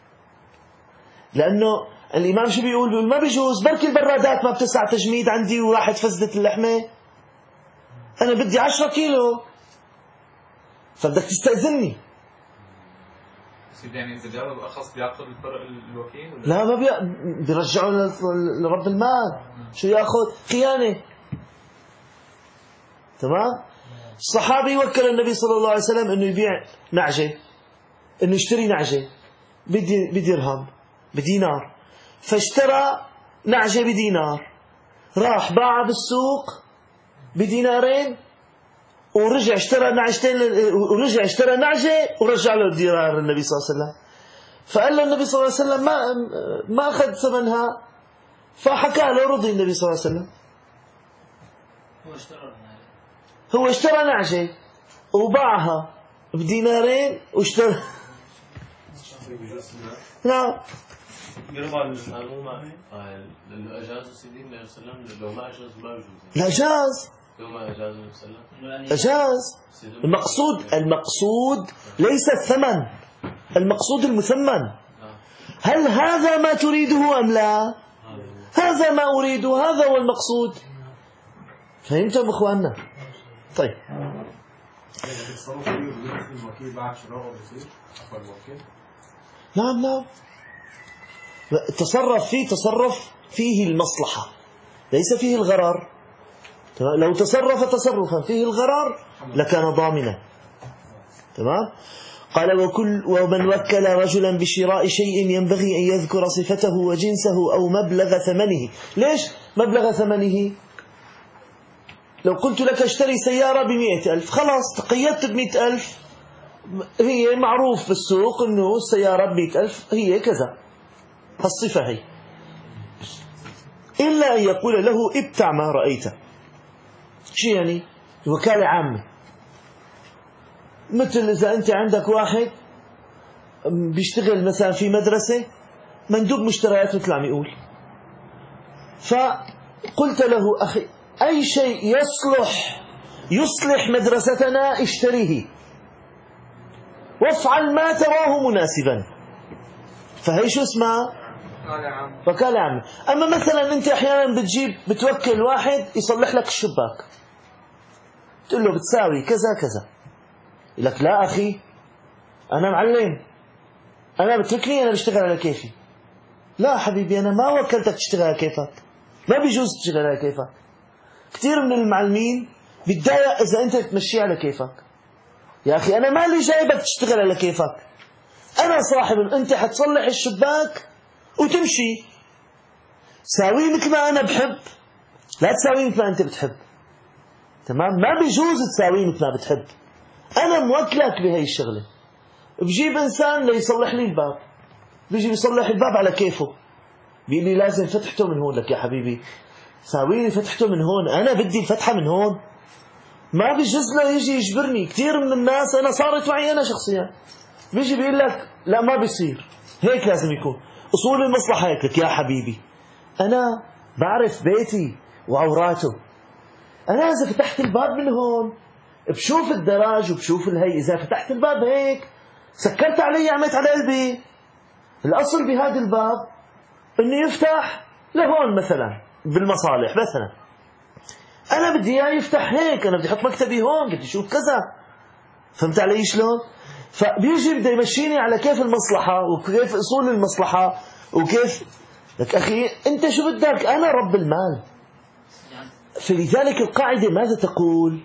لأنه الإمام شو بيقول ما بيجوز، بركي البرادات ما بتسع تجميد عندي وراحت فزدت اللحمة، أنا بدي 10 كيلو فبدك تستأذني. يعني إذا جاب أرخص بيعقد الفرق الوكيل ولا؟ لا، ما بيرجعوا لرب المال. شو ياخذ؟ خيانة. تمام. الصحابي وكل النبي صلى الله عليه وسلم انه يبيع نعجة، انه يشتري نعجة بدرهم بدينار، فاشترى نعجة بدينار، راح باعها بالسوق بدينارين، ورجع اشترى نعجتين، ورجع اشترى نعجة ورجع له الدينار النبي صلى الله عليه وسلم. فقال له النبي صلى الله عليه وسلم ما أخذ ثمنها، فحكى له رضي النبي صلى الله عليه وسلم. هو اشترى نعجة وباعها بدينارين واشترى. لا يربع المعلومة لأنه أجاز سيدي النبي صلى الله عليه وسلم، لو ما أجاز ما يجوز. لا جاز، لو ما أجاز النبي صلى الله عليه وسلم أجاز. المقصود ليس الثمن، المقصود المثمن. هل هذا ما تريده أم لا؟ هذا ما أريده، هذا هو المقصود. فهمتم إخواننا؟ طيب. نعم التصرف فيه تصرف فيه المصلحة، ليس فيه الغرر. لو تصرف تصرفا فيه الغرر لكان ضامنا. تمام. قال ومن وكل رجلا بشراء شيء ينبغي أن يذكر صفته وجنسه أو مبلغ ثمنه. ليش مبلغ ثمنه؟ لو قلت لك اشتري سيارة ب100,000 خلاص تقيدت ب100,000، هي معروف بالسوق أنه السيارة ب100,000 هي كذا، هالصفة هي، إلا أن يقول له ابتع ما رأيته. شو يعني؟ وكالة عامة. مثل إذا أنت عندك واحد بيشتغل مثلا في مدرسة مندوب مشتريات مثل عم يقول، فقلت له أخي أي شيء يصلح مدرستنا اشتريه وافعل ما تراه مناسبا، فهي شو اسمها؟ وكالة عامة. أما مثلا أنت أحيانا بتوكل واحد يصلح لك الشباك، تقول له بتساوي كذا كذا، يقول لك لا أخي أنا معلم، أنا بتركني أنا بشتغل على كيفي. لا حبيبي أنا ما وكلتك تشتغل على كيفك، ما بيجوز تشتغل على كيفك. كثير من المعلمين بيتضايق إذا أنت تمشي على كيفك. يا أخي أنا ما لي جايبك تشتغل على كيفك، أنا صاحب، أنت حتصلح الشباك وتمشي، ساوي مثل ما أنا بحب، لا تساوي مثل ما أنت بتحب. تمام. ما بيجوز تساوي مثل ما بتحب، أنا موكلك بهي الشغلة. بجيب إنسان ليصلح لي الباب، بيجي بيصلح الباب على كيفه، بيقول لي لازم فتحته من هون. لك يا حبيبي ساوي لي فتحته من هون، أنا بدي الفتحة من هون، ما بيجوز له يجي يجبرني. كثير من الناس أنا صارت معي أنا شخصيا بيجي بيقول لك لا ما بيصير، هيك لازم يكون، أصول المصلحة هيك. لك يا حبيبي أنا بعرف بيتي وعوراته، أنا إذا فتحت الباب من هون بشوف الدراج وبشوف الهي، إذا فتحت الباب هيك سكرت علي عملت على قلبي. الأصل بهذا الباب إنه يفتح لهون مثلا بالمصالح مثلا، أنا بدي اياه يفتح هيك، انا بدي احط مكتبي هون، بدي اشوف كذا. فهمت علي شلون؟ فبيجي بده يمشيني على كيف المصلحة وكيف اصول المصلحة وكيف. لك اخي انت شو بدك؟ انا رب المال. فلذلك القاعدة ماذا تقول؟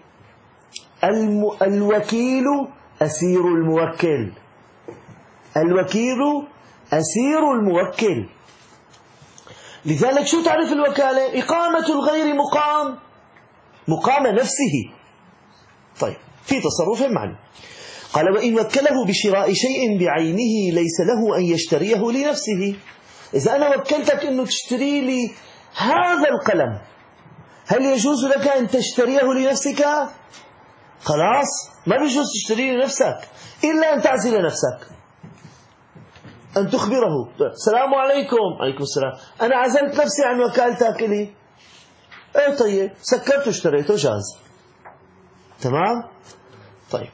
الوكيل أسير الموكل. الوكيل أسير الموكل. لذلك شو تعرف الوكالة؟ إقامة الغير مقام نفسه. طيب في تصرف معنى. قال وإن وكله بشراء شيء بعينه ليس له أن يشتريه لنفسه. إذا أنا وكلتك أنه تشتري لي هذا القلم، هل يجوز لك أن تشتريه لنفسك؟ خلاص ما بيجوز تشتريه لنفسك إلا أن تعزل نفسك، أن تخبره السلام عليكم. عليكم السلام، أنا عزلت نفسي عن وكالتك لي. إيه طيب سكرت واشتريته جاز. تمام. طيب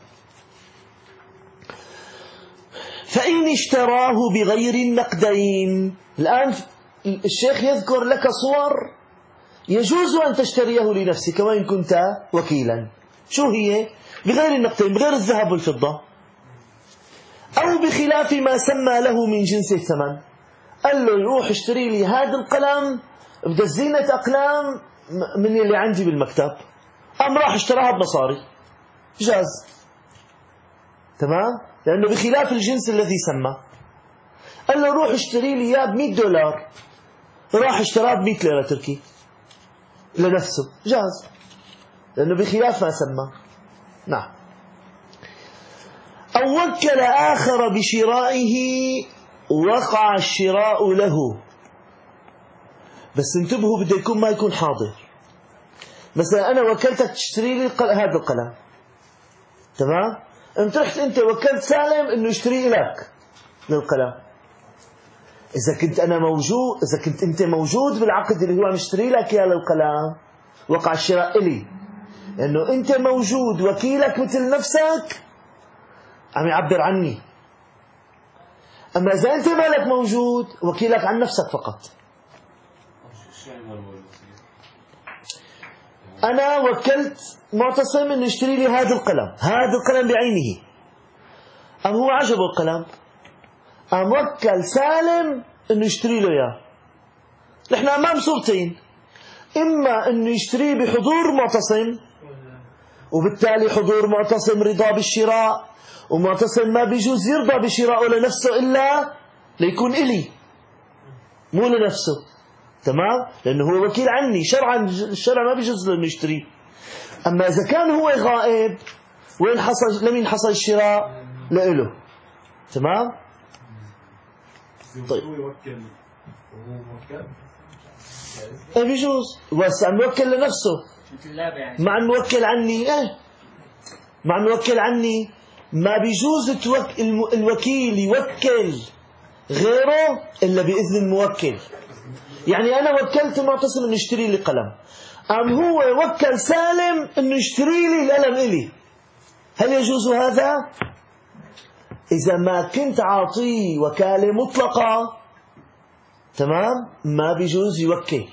فإن اشتراه بغير النقدين. الآن الشيخ يذكر لك صور يجوز أن تشتريه لنفسك وإن كنت وكيلا. شو هي؟ بغير النقدين، بغير الذهب والفضة، أو بخلاف ما سمى له من جنس الثمن. قال له يروح اشتري لي هذا القلم، بدي زينة أقلام من اللي عندي بالمكتب، أم راح اشتراها بمصاري، جاز. تمام؟ لأنه بخلاف الجنس الذي سمى. قال له روح اشتري لي إياه $100، راح اشتراه ب100 ليرة تركي لنفسه، جاز، لأنه بخلاف ما سمى. نعم. أو وكل آخر بشرائه وقع الشراء له، بس انتبهوا بده يكون ما يكون حاضر. مثلا أنا وكلتك تشتري لي هذا القلم، تمام؟ انت رحت انت وكلت سالم انه يشتري لك للقلم. إذا كنت أنا موجود، إذا كنت أنت موجود بالعقد اللي هو عم يشتري لك إياه للقلم، وقع الشراء إلي، لأنه أنت موجود، وكيلك مثل نفسك عم يعبر عني. أما إذا أنت مالك موجود، وكيلك عن نفسك فقط. أنا وكلت معتصم إنه يشتري لي هذا القلم، هذا القلم بعينه، أم هو عجبه القلم، أم وكل سالم إنه يشتري له إياه. نحن أمام صورتين، إما إنه يشتريه بحضور معتصم، وبالتالي حضور معتصم رضا بالشراء، ومعتصم ما بيجوز يرضى بشراءه لنفسه إلا ليكون إلي مو لنفسه. تمام؟ لأنه هو وكيل عني شرعا، الشرع ما بيجوز له إنه يشتري. أما إذا كان هو غائب، وين حصل، لمين حصل الشراء؟ لإله. تمام؟ طيب ايه بيجوز، بس عم يوكل لنفسه مع الموكل عني. ايه مع الموكل عني ما بيجوز الوكيل يوكل غيره الا باذن الموكل. يعني انا وكلت معتصم انه يشتري لي قلم، ام هو وكل سالم انه يشتري لي القلم الي، هل يجوز هذا؟ إذا ما كنت عاطيه وكالة مطلقة، تمام، ما بيجوز يوكل،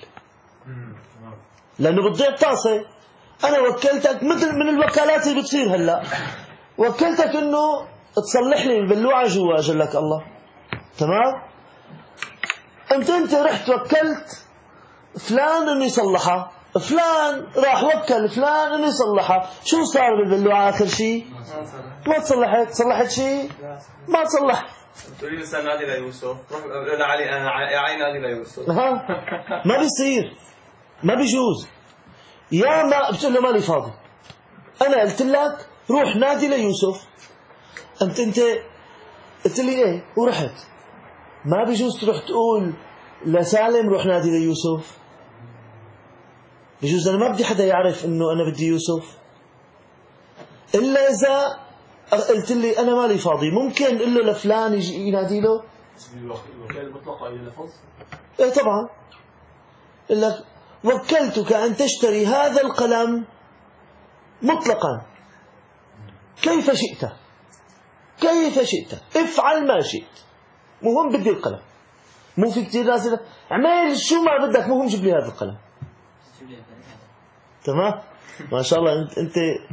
لأنه بتضيع طاسة. أنا وكلتك مثل من الوكالات اللي بتصير هلأ، وكلتك إنه تصلح لي البلوعة جوا جلك الله، تمام. أنت رحت وكلت فلان إنه يصلحها، فلان راح وكل فلان إنه يصلحها، شو صار بالبلوعة آخر شيء؟ ما صلحت شيء؟ ما تصلح. تقولي لسه نادي ليوسف، روح لعلي يا عين نادي ليوسف. ما بيصير، ما بيجوز. يا ما بتقول له مالي فاضي، أنا قلت لك روح نادي ليوسف، أنت قلت لي إيه ورحت. ما بيجوز تروح تقول لسالم روح نادي ليوسف. بيجوز أنا ما بدي حدا يعرف إنه أنا بدي يوسف، إلا إذا قلت لي أنا مالي فاضي، ممكن أقول له لفلان يجي ينادي له. الوكالة المطلقة هي لفظ؟ إيه طبعا. إلا وكلتك أن تشتري هذا القلم مطلقا كيف شئت، كيف شئت، افعل ما شئت، مهم بدي القلم، مو في كتير ناس اعمل شو ما بدك، مهم جيب لي هذا القلم. تمام. ما شاء الله أنت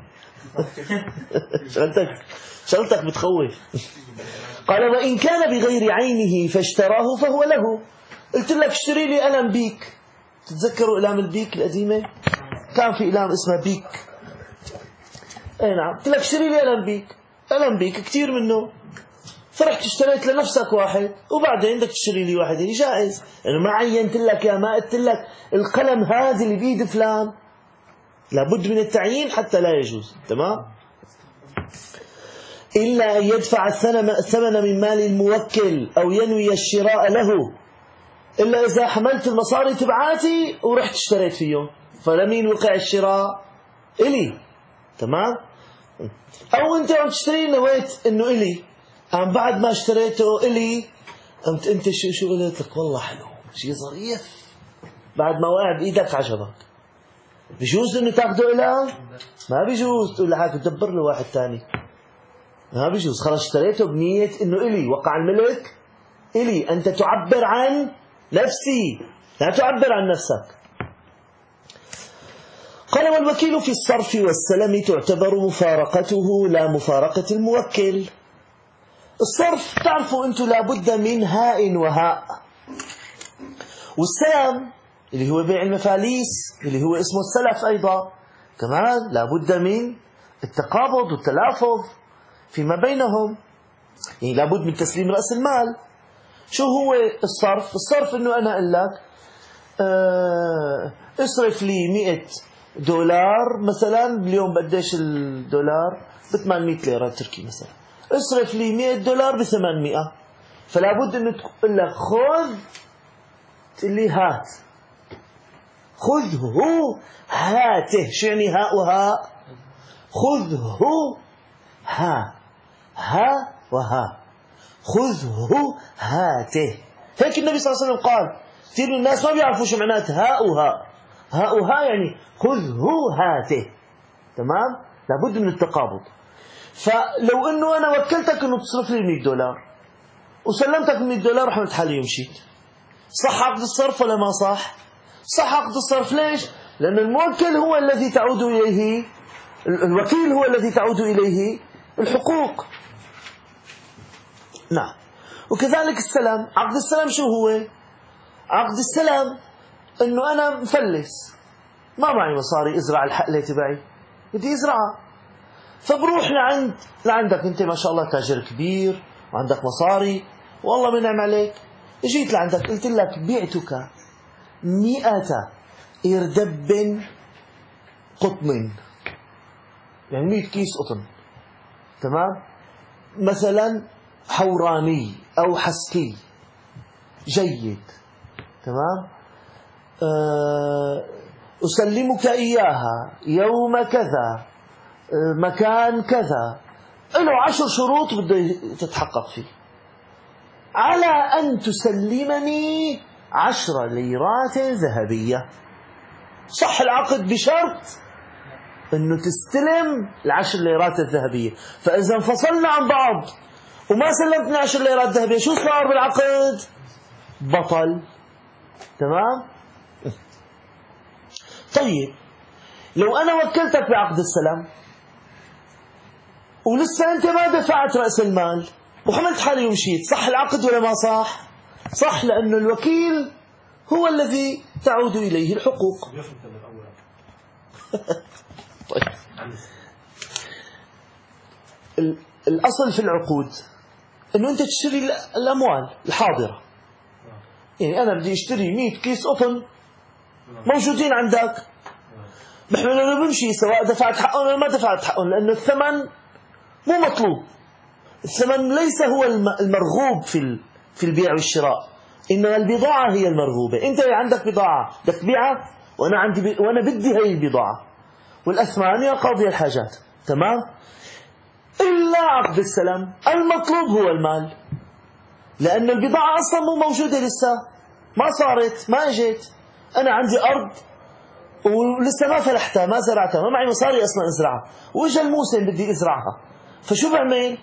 شغلتك بتخوف. قال وإن كان بغير عينه فاشتراه فهو له. قلت لك اشتري لي قلم بيك. تتذكروا أقلام البيك القديمة؟ كان في أقلام اسمها بيك. اي نعم. قلت لك اشتري لي قلم بيك. قلم بيك كتير منه، فرحت اشتريت لنفسك واحد وبعدين بدك تشتري لي واحد. هي جائز. أنا ما عينت لك يا ما قلت لك القلم هذا اللي بيد فلان، لابد من التعيين حتى لا يجوز. تمام. إلا أن يدفع الثمن من مال الموكل أو ينوي الشراء له، إلا إذا حملت المصاري تبعاتي ورحت اشتريت فيهم، فلمين وقع الشراء؟ إلي. تمام. أو أنت عم تشتري نويت إنه إلي، بعد ما اشتريته إلي قمت أنت شو قلت لك والله حلو شيء ظريف، بعد ما وقع بإيدك عجبك، بيجوز إنه تاخده إلى؟ ما بيجوز تقول لحالك تدبر له واحد ثاني، ما بيجوز. خلاص اشتريته بنية إنه إلي، وقع الملك إلي. أنت تعبر عن نفسي لا تعبر عن نفسك. قال والوكيل في الصرف والسلم تعتبر مفارقته لا مفارقة الموكل. الصرف تعرفوا أنتم لابد من هاء وهاء، والسلم اللي هو بيع المفاليس اللي هو اسمه السلف أيضا كمان لابد من التقابض والتلافظ فيما بينهم، يعني لابد من تسليم رأس المال. شو هو الصرف؟ الصرف انه انا اقول لك اصرف لي $100 مثلا، اليوم قديش الدولار؟ ب800 ليرة تركي مثلا. اصرف لي $100 ب800، فلا بد انه تقول لك خذ، تقول لي هات، خذه هاته. شو يعني هاء وهاء؟ خذه ها وها، خذه هاته. هيك النبي صلى الله عليه وسلم قال. كثير من الناس ما بيعرفوا شو معنات هاء وها. هاء وها يعني خذه هاته. تمام. لابد من التقابض. فلو انه انا وكلتك انه تصرف لي $100 وسلمتك $100 وحملت حالي ومشيت، صح عقد الصرف ولا ما صح؟ صح عقد الصرف. ليش؟ لأن الموكل هو الذي تعود إليه، الوكيل هو الذي تعود إليه الحقوق. نعم. وكذلك السلام. عقد السلام شو هو؟ عقد السلام انه انا مفلس، ما معي مصاري ازرع الحقله تبعي، بدي ازرعها، فبروح لعندك انت ما شاء الله تاجر كبير وعندك مصاري والله منعم عليك، جيت لعندك قلت لك بعتك 100 إردب قطن، يعني 100 كيس قطن. تمام. مثلا حوراني أو حسكي جيد. تمام. أسلمك إياها يوم كذا مكان كذا، له 10 شروط بده تتحقق فيه. على أن تسلمني 10 ليرات ذهبية. صح العقد بشرط أنه تستلم 10 ليرات الذهبية. فإذا انفصلنا عن بعض وما سلمتني 10 ليرات ذهبية، شو صار بالعقد؟ بطل. تمام. طيب لو أنا وكلتك بعقد السلام ولسه أنت ما دفعت رأس المال وحملت حالي ومشيت، صح العقد ولا ما صح؟ صح، لأنه الوكيل هو الذي تعود إليه الحقوق. طيب. الأصل في العقود أنه أنت تشتري الأموال الحاضرة. يعني أنا بدي أشتري 100 كيس قطن موجودين عندك، بحملوا بمشي سواء دفعت حقهم ولا ما دفعت حقهم، لأنه الثمن مو مطلوب. الثمن ليس هو المرغوب في البيع والشراء، إنما البضاعة هي المرغوبة. أنت عندك بضاعة بدك تبيعها وأنا بدي هاي البضاعة، والأثمان يا قاضي الحاجات. تمام. إلا عقد السلام المطلوب هو المال، لأن البضاعة أصلا مو موجودة لسه، ما صارت، ما اجت. أنا عندي أرض ولسه ما فلحتها، ما زرعتها، ما معي مصاري أصلا أزرعها، وإجا الموسم بدي أزرعها، فشو بعمل؟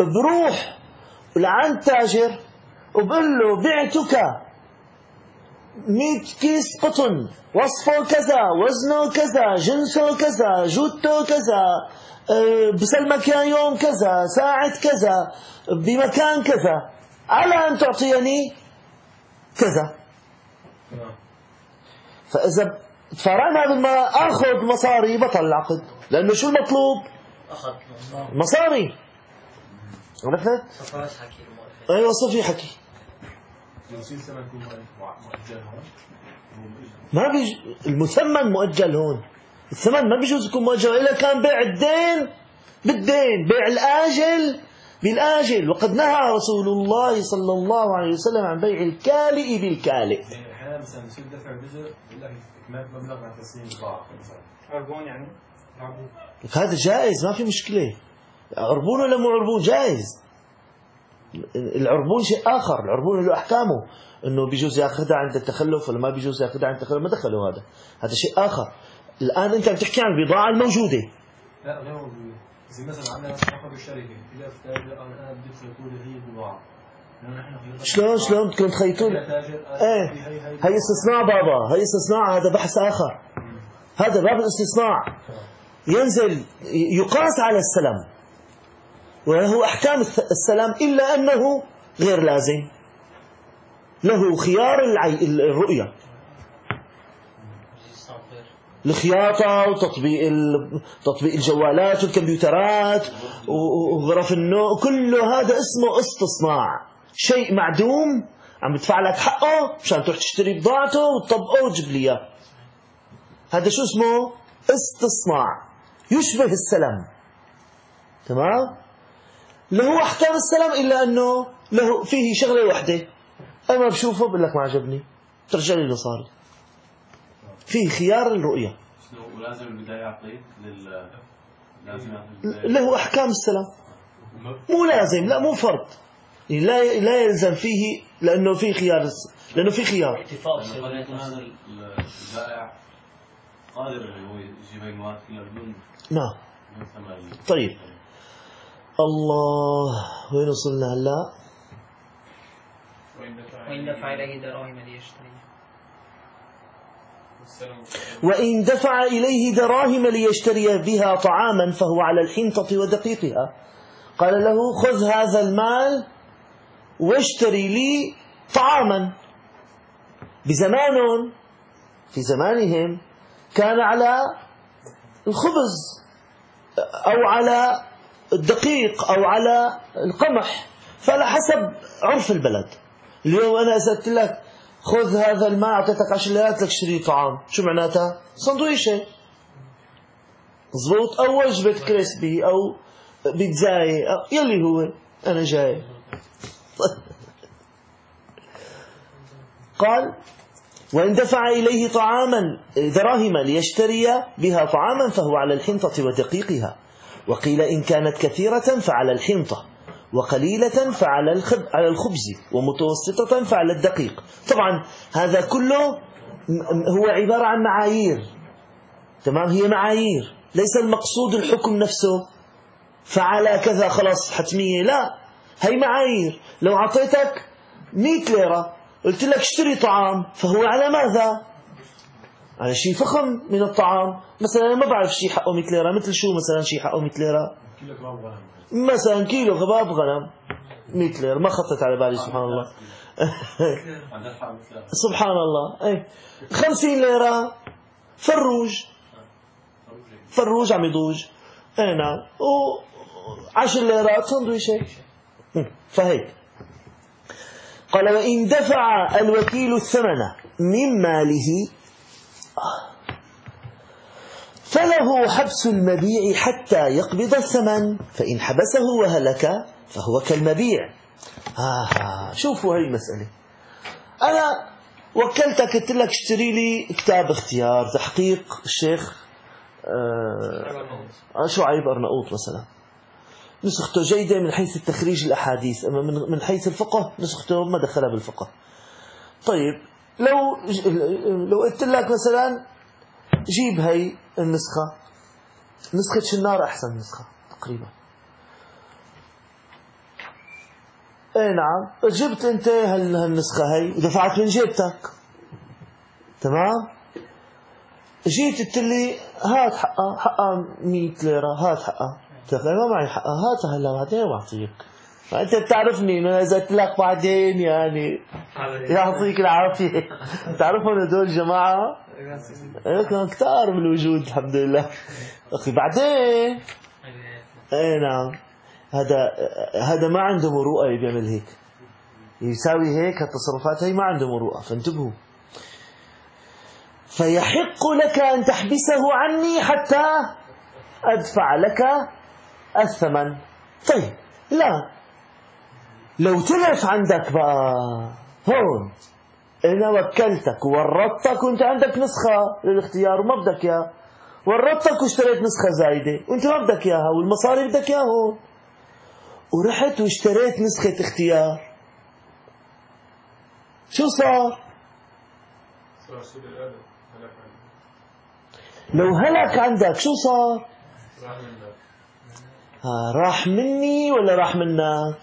بروح لعند تاجر وبقول له بعتك 100 كيس قطن، وصفه كذا، وزنه كذا، جنسه كذا، جودته كذا، بسلمك يا يوم كذا، ساعة كذا، بمكان كذا، على أن تعطيني كذا. فإذا تفرعنا بالما أخذ مصاري بطل العقد، لأنه شو المطلوب؟ أخذ مصاري. عرفت؟ صفات حكي أيوة صفي حكي. ما المثمن مؤجل هون. الثمن ما بيجوز يكون مؤجل إلا كان بيع الدين بالدين، بيع الآجل بالآجل. وقد نهى رسول الله صلى الله عليه وسلم عن بيع الكالئ بالكالئ. أحيانا مثلا يصير دفع جزء يقول لك إكمال مبلغ مع تسليم البضاعة مثلا. عربون يعني؟ عربون. هذا جائز ما في مشكلة. عربون ولا مو عربون جائز. العربون شيء آخر، العربون له أحكامه، إنه بيجوز يأخذها عند التخلف ولا ما بيجوز يأخذها عند التخلف، ما دخلوا هذا شيء آخر. الآن أنت بتحكي عن البضاعة الموجودة. لا غير موجودة. إذا مثلا عندنا صاحب الشركة إذا أنا بدي تخيطوا لي هي البضاعة. شلون بدكم تخيطوا لي؟ إيه هي استصناع بابا، هي استصناع، هذا بحث آخر. هذا باب الاستصناع ينزل يقاس على السلم وله أحكام السلام، إلا أنه غير لازم، له خيار الرؤية، الخياطة وتطبيق الجوالات والكمبيوترات وغرف النوم، كل هذا اسمه استصناع. شيء معدوم عم بدفع لك حقه مشان تروح تشتري بضاعته وتطبقه وتجيب لي اياه. هذا شو اسمه؟ استصناع، يشبه السلام. تمام؟ له أحكام السلام إلا أنه له فيه شغلة واحدة، أما بشوفه بقول لك ما عجبني ترجع لي اللي صار. فيه خيار الرؤية. ولازم البداية عقيد له أحكام السلام. مو لازم، لا مو فرض، لا يلزم فيه، لأنه فيه خيار، لأنه فيه خيار. هذا البائع قادر إنه يجيب المواد كلها بدون. نعم. طيب الله، وين وصلنا هلا؟ وإن دفع إليه دراهم ليشتري. وإن دفع إليه دراهم ليشتري بها طعاما فهو على الحنطة ودقيقها. قال له خذ هذا المال واشتري لي طعاما. بزمانهم في زمانهم كان على الخبز أو على الدقيق أو على القمح، فعلى حسب عرف البلد. اليوم أنا إذا قلت لك خذ هذا الماء أعطيتك 10 ليرات لك اشتري طعام، شو معناتها؟ سندويشة، مضبوط، أو وجبة كريسبي أو بيتزاي يلي هو أنا جاي. قال وإن دفع إليه دراهم ليشتري بها طعاما فهو على الحنطة ودقيقها. وقيل إن كانت كثيرة فعلى الحنطة، وقليلة فعلى الخبز، ومتوسطة فعلى الدقيق. طبعا هذا كله هو عبارة عن معايير. تمام، هي معايير، ليس المقصود الحكم نفسه فعلى كذا خلاص حتمية، لا، هي معايير. لو أعطيتك 100 ليرة قلت لك اشتري طعام، فهو على ماذا؟ على شيء فخم من الطعام. مثلا ما بعرف شيء حقه 100 ليرة، مثل شو مثلا شيء حقه 100 ليرة؟ مثلا كيلو كباب غنم 100 ليرة، ما خطت على بالي سبحان الله. سبحان الله. اي 50 ليرة فروج عم يضوج. اي نعم. و10 ليرات سندويشة. فهيك قال وإن دفع الوكيل الثمن من ماله فله حبس المبيع حتى يقبض الثمن، فإن حبسه وهلك فهو كالمبيع. شوفوا هاي المسألة. أنا وكلتك قلت لك اشتري لي كتاب اختيار تحقيق الشيخ شعيب أرناؤوط مثلا، نسخته جيدة من حيث التخريج الأحاديث، أما من حيث الفقه نسخته ما دخلها بالفقه. طيب لو قلت لك مثلا جيب هاي النسخة، نسخة شنار أحسن نسخة تقريبا. اي نعم، جبت انت هالنسخة هاي ودفعت من جيبتك، تمام. جيت قلت لي هات حقها 100 ليرة، هات حقها. قلت لك ما معي حقها، هاتها هلا بعدين بعطيك. فأنت بتعرفني إنه إذا قلت لك بعدين يعني يعطيك العافية. تعرفون هدول جماعة كان كتار بالوجود الحمد لله. أخي بعدين اي نعم، هذا ما عنده مروءة اللي بيعمل هيك، يساوي هيك هالتصرفات هي ما عنده مروءة، فانتبهوا. فيحق لك أن تحبسه عني حتى أدفع لك الثمن. طيب لا، لو تلف عندك بقى هون، أنا وكلتك وورطتك وأنت عندك نسخة للاختيار وما بدك إياه، ورطتك واشتريت نسخة زايدة وأنت ما بدك إياها والمصاري بدك إياها هون، ورحت واشتريت نسخة اختيار، شو صار؟ لو هلك عندك شو صار؟ راح مني ولا راح منك؟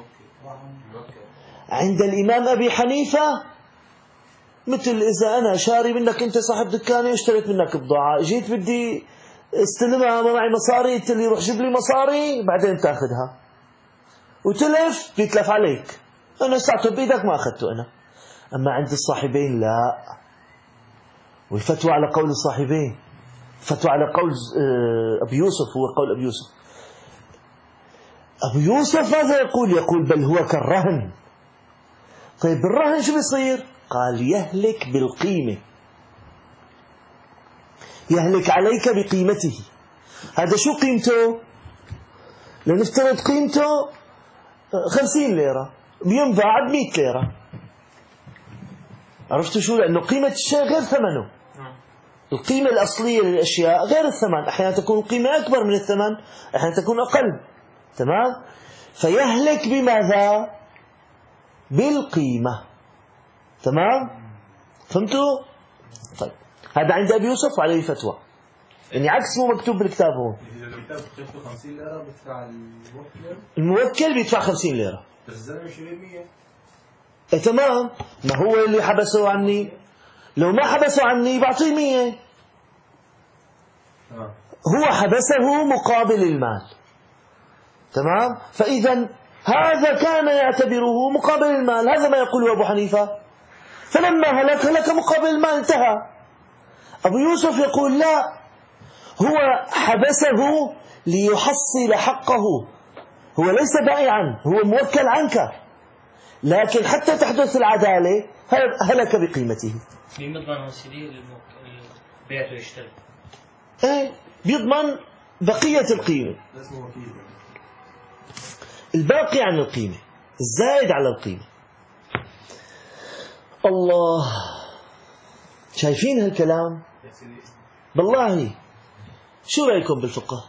عند الإمام أبي حنيفة مثل إذا أنا شاري منك أنت صاحب دكاني واشتريت منك بضاعة، جيت بدي استلمها ما معي مصاري، قلت لي روح جيب لي مصاري بعدين تاخذها، وتلف بيتلف عليك، أنا ساعته بإيدك ما أخذته أنا. أما عند الصاحبين لا، والفتوى على قول الصاحبين، فتوى على قول أبي يوسف، هو قول أبي يوسف. أبو يوسف ماذا يقول؟ يقول بل هو كالرهن. طيب الرهن شو بيصير؟ قال يهلك بالقيمة، يهلك عليك بقيمته. هذا شو قيمته؟ لنفترض قيمته 50 ليرة بينباع ب100 ليرة. عرفتوا شو؟ لأنه قيمة الشيء غير ثمنه، القيمة الأصلية للأشياء غير الثمن، أحيانا تكون القيمة أكبر من الثمن، أحيانا تكون أقل. تمام؟ فيهلك بماذا؟ بالقيمة. تمام؟ فهمتوا؟ طيب هذا عند أبي يوسف وعليه فتوى، يعني عكس مو مكتوب بالكتاب هون. إذا الكتاب قيمته 50 ليرة بدفع الموكل بيدفع 50 ليرة، بس الزلمة يشتري 100. تمام. ما هو اللي حبسه عني، لو ما حبسه عني بعطيه 100. هو حبسه مقابل المال. تمام. فإذا هذا كان يعتبره مقابل المال، هذا ما يقوله أبو حنيفة. فلما هلك مقابل المال، انتهى. أبو يوسف يقول لا، هو حبسه ليحصل حقه، هو ليس بائعا، هو موكل عنك، لكن حتى تحدث العدالة هلك بقيمته. بيضمن سيدي بيعته يشتري، ايه بيضمن بقية القيمة، الباقي عن القيمة، الزائد على القيمة. الله، شايفين هالكلام؟ بالله شو رأيكم بالفقه؟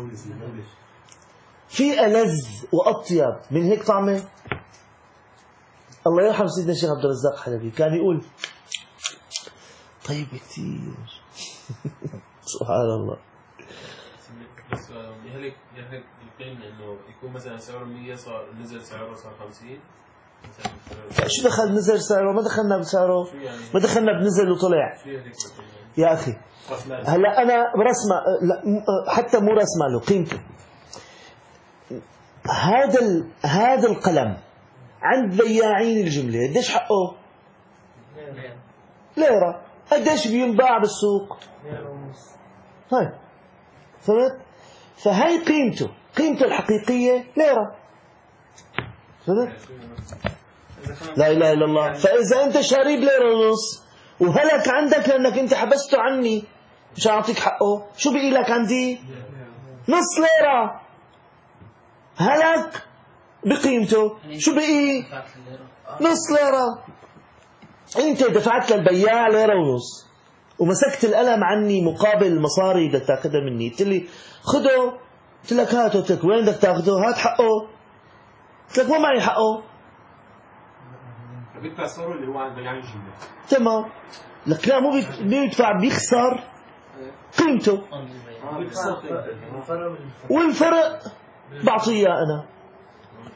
في ألذ وأطيب من هيك طعمة؟ الله يرحم سيدنا الشيخ عبد الرزاق حلبي كان يقول طيب كثير. سبحان الله. بس يهلك القيمة انه يكون مثلا سعره 100 صار نزل سعره صار 50. شو دخل نزل سعره؟ ما دخلنا بسعره، ما دخلنا بنزل وطلع. يا أخي هلا أنا برسمة، حتى مو رسمة له قيمته. هذا القلم عند بياعين الجملة قديش حقه؟ ليرة. قديش بينباع بالسوق؟ هاي، فهمت؟ فهي قيمته الحقيقية ليرة. فهمت؟ لا إله إلا الله. فإذا أنت شاري بليرة ونص وهلك عندك لأنك أنت حبسته عني مش أعطيك حقه، شو بقي لك عندي؟ نص ليرة. هلك بقيمته، شو بقي؟ نص ليرة. أنت دفعت للبياع ليرة ونص ومسكت القلم عني مقابل المصاري بدك تاخذها مني، قلت لي خده، قلت لك هاته، قلت لك وين بدك تاخذه؟ هات حقه، قلت لك ما معي حقه. بدفع صاره اللي هو عند بياعين الجملة. تمام. لك لا، مو بيدفع، بيخسر قيمته، والفرق بعطيه أنا.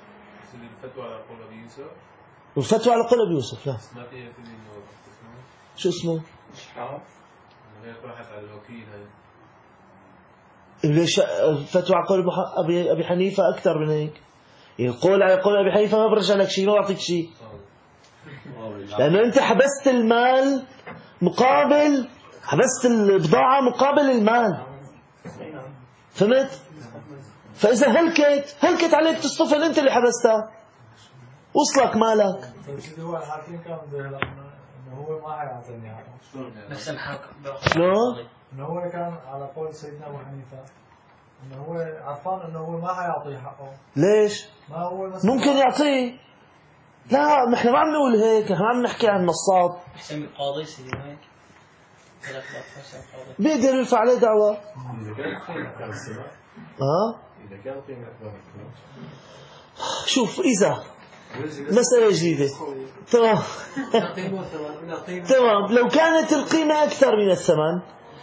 الفتوى على قول أبي يوسف، والفتوى على قول أبي يوسف لا. ما فيها شو اسمه؟ هيك راحت على الوكيل هاي. ليش فتوى على قول أبي حنيفة أكثر من هيك؟ يقول على قول أبي حنيفة ما برجع لك شيء، ما بعطيك شيء، لأنه أنت حبست المال مقابل، حبست البضاعة مقابل المال. فهمت؟ فإذا هلكت عليك تصطفل، أنت اللي حبستها، وصلك مالك. هو الحاكم كان إنه هو ما حيعطيني نفس الحاكم شلون؟ إنه هو كان على قول سيدنا أبو حنيفة إنه هو عرفان إنه هو ما حيعطيه حقه. ليش؟ ما هو ممكن يعطيه. لا، نحن ما عم نقول هيك، نحن عم نحكي عن نصاب. يسمي القاضي سيدي هيك. بيقدر يرفع عليه دعوة. شوف، إذا مسألة جديدة. تمام. لو كانت القيمة أكثر من الثمن،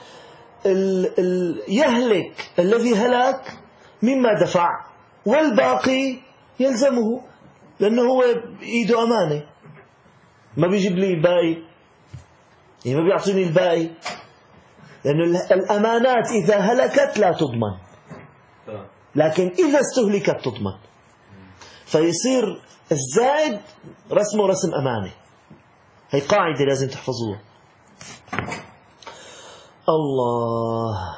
يهلك الذي هلك مما دفع، والباقي يلزمه، لأنه هو إيده أمانة، ما بيجيب لي الباقي، يعني ما بيعطيني الباقي، لأن الأمانات إذا هلكت لا تضمن، لكن إذا استهلكت تضمن. فيصير الزائد رسمه رسم أمانة. هي قاعدة لازم تحفظوها. الله.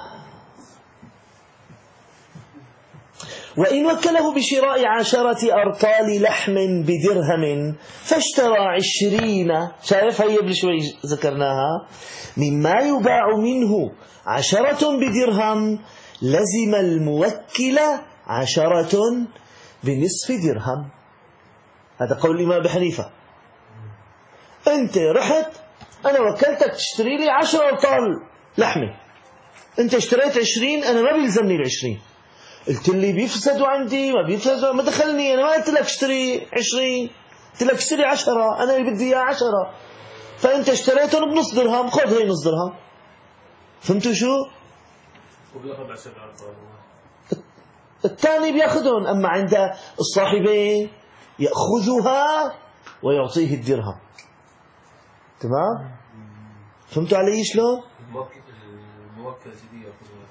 وإن وكله بشراء 10 أرطال لحم بدرهم فاشترى 20، شايف هي قبل شوي ذكرناها، مما يباع منه 10 بدرهم، لزم الموكل 10 بنصف درهم. هذا قول الإمام أبي حنيفة. أنت رحت، أنا وكلتك تشتري لي 10 أرطال لحمة، أنت اشتريت 20، أنا ما بيلزمني 20. قلت لي بيفسدوا عندي، ما بيفسدوا، ما دخلني، أنا ما قلت لك اشتري 20، قلت لك اشتري 10، أنا اللي بدي إياه 10. فأنت اشتريتهم بنص درهم، خذ هي نص درهم. فهمتوا شو؟ وبياخذ 10 أرطال. الثاني بياخذهم، أما عند الصاحبين يأخذها ويعطيه الدرهم. تمام؟ فهمتوا علي شلون؟ الموكل سيدي يأخذها.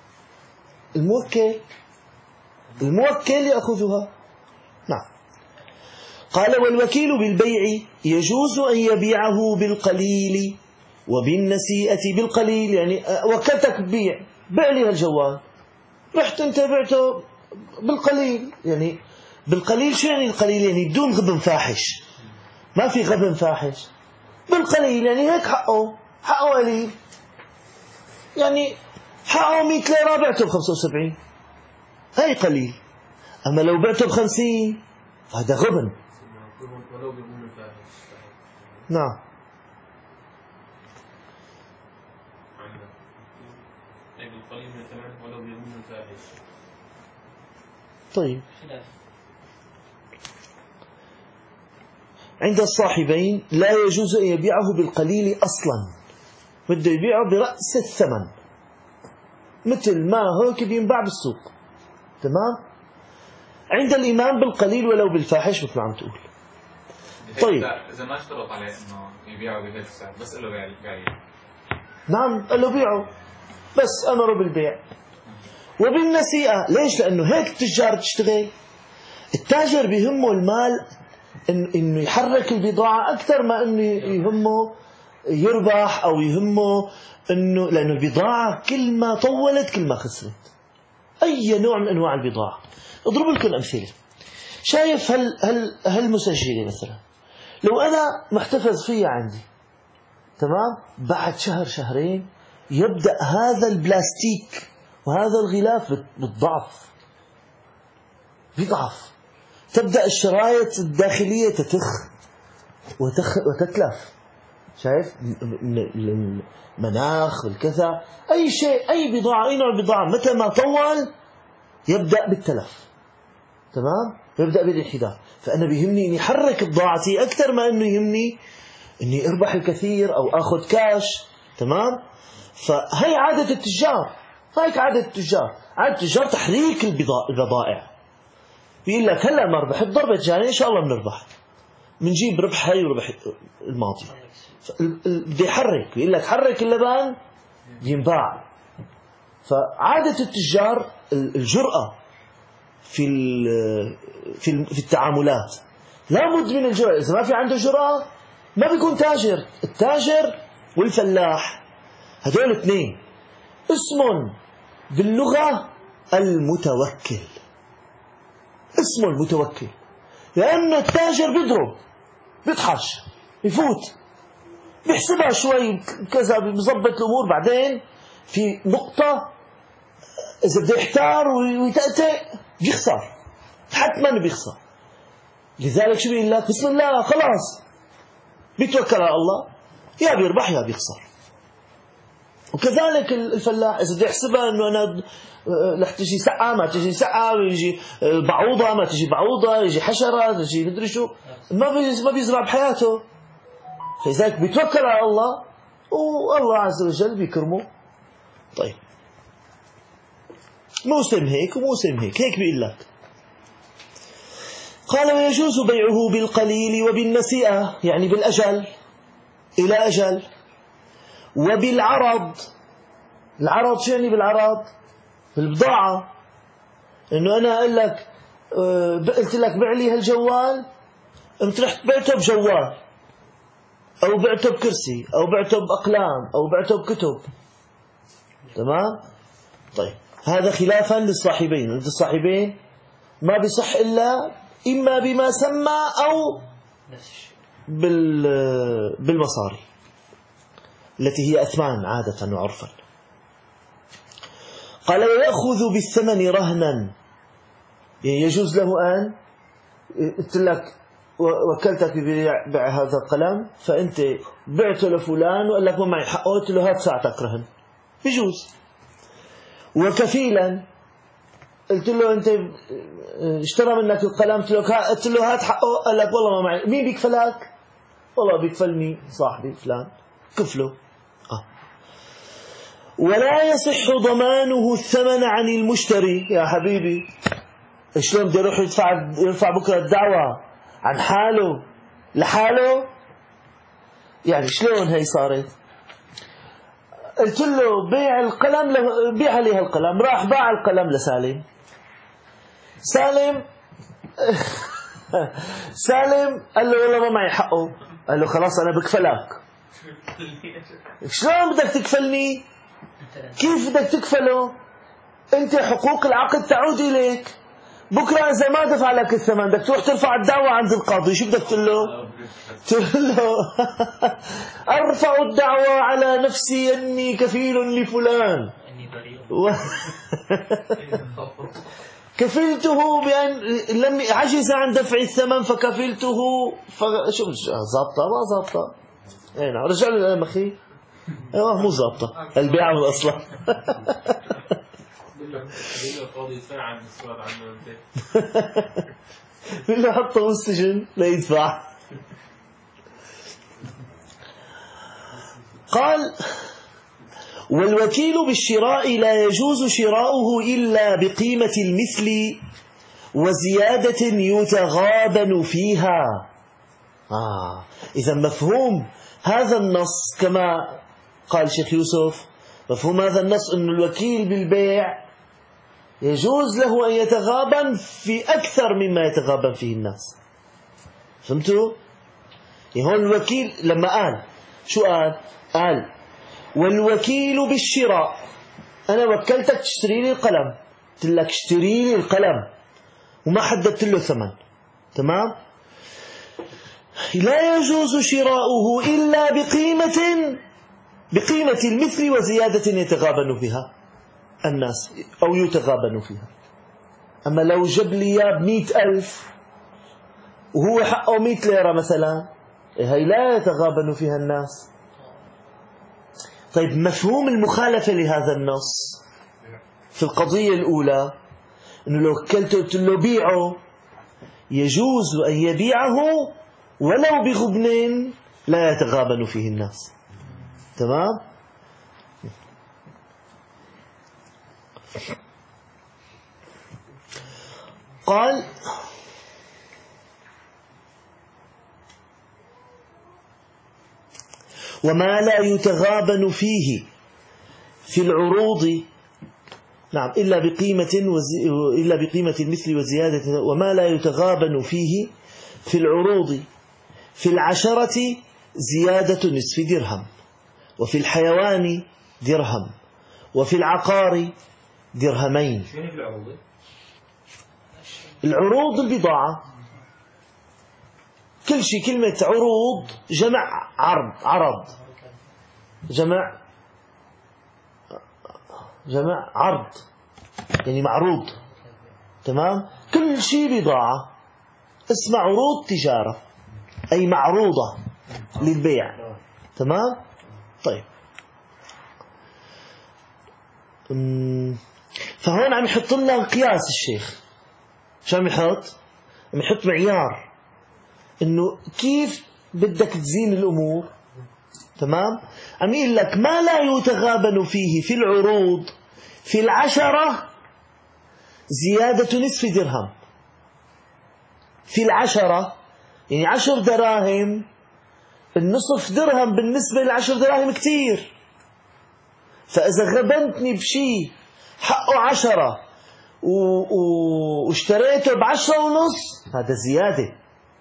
الموكل يأخذها. نعم. قال: والوكيل بالبيع يجوز أن يبيعه بالقليل وبالنسيئة. بالقليل يعني وكلتك بيع لي هالجوال، رحت أنت بعته بالقليل. يعني بالقليل شو يعني القليل؟ يعني بدون غبن فاحش، ما في غبن فاحش، بالقليل يعني هيك حقه قليل، يعني حقه 100 ليرة بعته ب75، هاي قليل. أما لو بعته ب50 فهذا غبن. ولو بيقول الفاحش. نعم. بالقليل من الثمن ولو بيقول الفاحش. طيب. عند الصاحبين لا يجوز أن يبيعه بالقليل أصلا، بده يبيعه برأس الثمن، مثل ما هو بينباع بالسوق. تمام. عند الإمام بالقليل ولو بالفاحش مثل ما عم تقول. طيب، إذا ما اشترط عليه إنه يبيعه بهذا السعر، بس قال له بيع. نعم، قال له بيعه، بس أمره بالبيع. وبالنسيئة، ليش؟ لأنه هيك التجار تشتغل. التاجر بيهمه المال، إنه يحرك البضاعة أكثر ما إنه يهمه يربح، أو يهمه إنه، لأنه البضاعة كل ما طولت كل ما خسرت. أي نوع من أنواع البضاعة. أضرب لكم أمثلة. شايف هالمسجلة مثلا، لو أنا محتفظ فيها عندي، تمام، بعد شهر شهرين يبدأ هذا البلاستيك وهذا الغلاف بيضعف، تبدأ الشرايط الداخلية تتخ وتتلف. شايف المناخ والكذا، أي شيء، أي بضاعة، أي نوع بضاعة، متى ما طول يبدأ بالتلف. تمام، يبدأ بالانحدار. فأنا بيهمني إني أحرك بضاعتي أكثر ما إنه يهمني إني أربح الكثير أو أخذ كاش. تمام. فهي عادة التجار، هيك عادة التجار. عادة التجار تحريك البضائع. بيقول لك هلا ما ربحت، ضربة جاية إن شاء الله بنربح، بنجيب ربح هاي وربح الماضي. بده يحرك، بيقول لك حرك اللبن ينباع. فعادة التجار الجرأة في التعاملات، لابد من الجرأة. إذا ما في عنده جرأة ما بيكون تاجر. التاجر والفلاح هذول اثنين اسم باللغة المتوكل، اسمه المتوكل، لأن التاجر بيضرب، بيطحش، بيفوت، بيحسبها شوي كذا، بيظبط الأمور. بعدين في نقطة إذا بده يحتار ويتأتئ بيخسر، حتما بيخسر. لذلك شو بيقول لك؟ بسم الله، خلاص بيتوكل على الله، يا بيربح يا بيخسر. وكذلك الفلاح إذا بده يحسبها إنه أنا رح تجي سقعة ما تجي سقعة، ويجي بعوضة ما تجي بعوضة، يجي حشرة تجي مدري شو، ما بيزرع بحياته. فلذلك بيتوكل على الله والله عز وجل بيكرمه. طيب موسم هيك وموسم هيك، هيك بيقول لك. قال ويجوز بيعه بالقليل وبالنسيئة، يعني بالأجل إلى أجل، وبالعرض. العرض شو يعني بالعرض؟ بالبضاعة. إنه أنا أقول لك قلت لك بيع لي هالجوال، قمت رحت بعته بجوال، أو بعته بكرسي، أو بعته بأقلام، أو بعته بكتب. تمام؟ طيب هذا خلافا للصاحبين. عند الصاحبين ما بيصح إلا إما بما سمى أو بالمصاري التي هي أثمان عادة وعرفا. قال ويأخذ بالثمن رهنا، يعني يجوز له أن قلت لك وكلتك ببيع هذا القلم، فأنت بعته لفلان وقال لك ما معي حقه، قلت له هات ساعتك رهن، بيجوز. وكفيلا قلت له أنت اشترى منك القلم، قلت له هات حقه، قال لك والله ما معي. مين بيكفلك؟ والله بيكفلني صاحبي فلان، كفله. ولا يصح ضمانه الثمن عن المشتري. يا حبيبي شلون بده يروح يرفع بكرة الدعوة عن حاله لحاله؟ يعني شلون هي صارت؟ قلت له بيع القلم، بيع لي هالقلم، راح باع القلم لسالم. سالم قال له والله ما معي حقه، قال له خلاص أنا بكفلك. شلون بدك تكفلني؟ كيف بدك تكفله؟ أنت حقوق العقد تعود إليك. بكرة إذا ما دفع لك الثمن بدك تروح ترفع الدعوة عند القاضي، شو بدك تقول له؟ تقول له أرفع الدعوة على نفسي أني كفيل لفلان، كفلته بأن لم عجز عن دفع الثمن فكفلته. شو ضابطة ما ضابطة؟ نعم رجع له الألم أخي، ايوه مو ضابطة البيعة من أصلا. بالله حطه بالسجن لا يدفع. قال والوكيل بالشراء لا يجوز شراؤه إلا بقيمة المثل وزيادة يتغابن فيها. إذا مفهوم هذا النص كما قال شيخ يوسف، مفهوم هذا النص أن الوكيل بالبيع يجوز له أن يتغابن في أكثر مما يتغابن فيه الناس. فهمتوا؟ هون الوكيل لما قال شو قال والوكيل بالشراء، أنا وكلتك تشتري لي القلم، قلت لك اشتري لي القلم وما حددت له ثمن، تمام؟ لا يجوز شراؤه إلا بقيمة المثل وزيادة يتغابن فيها الناس أو يتغابن فيها. أما لو جاب لي إياه ب100,000 وهو حقه 100 ليرة مثلا، هي لا يتغابن فيها الناس. طيب مفهوم المخالفة لهذا النص في القضية الأولى أنه لو قلت له بيعه، يجوز أن يبيعه ولو بغبن لا يتغابن فيه الناس، تمام؟ قال وما لا يتغابن فيه في العروض، نعم، إلا بقيمة المثل وزيادة، وما لا يتغابن فيه في العروض في العشرة زيادة نصف درهم، وفي الحيوان درهم، وفي العقار درهمين. شنو في العروض؟ العروض البضاعة، كل شيء. كلمة عروض جمع عرض، جمع عرض، يعني معروض. تمام. كل شيء بضاعة اسمه عروض تجارة، أي معروضة للبيع. تمام. طيب، فهون عم يحط لنا قياس الشيخ. شو عم يحط؟ عم يحط معيار إنه كيف بدك تزين الأمور. تمام. عم يقول لك ما لا يتغابن فيه في العروض في العشرة زيادة نصف درهم. في العشرة يعني 10 دراهم، النصف درهم بالنسبة ل10 دراهم كتير. فإذا غبنتني بشيء حقه 10 واشتريته ب10.5، هذا زيادة.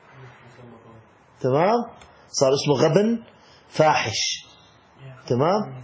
تمام. صار اسمه غبن فاحش. تمام.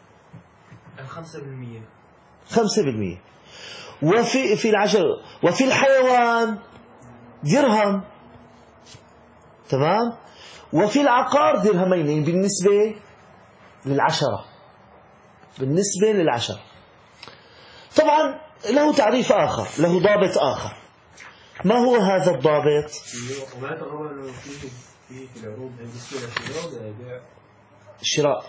5%. وفي العشر، وفي الحيوان درهم. تمام. وفي العقار درهمين، يعني بالنسبة لل10. بالنسبة لل10. طبعا له تعريف آخر، له ضابط آخر. ما هو هذا الضابط؟ وما يتغابن فيه في العروض بالنسبة للشراء والبيع. الشراء.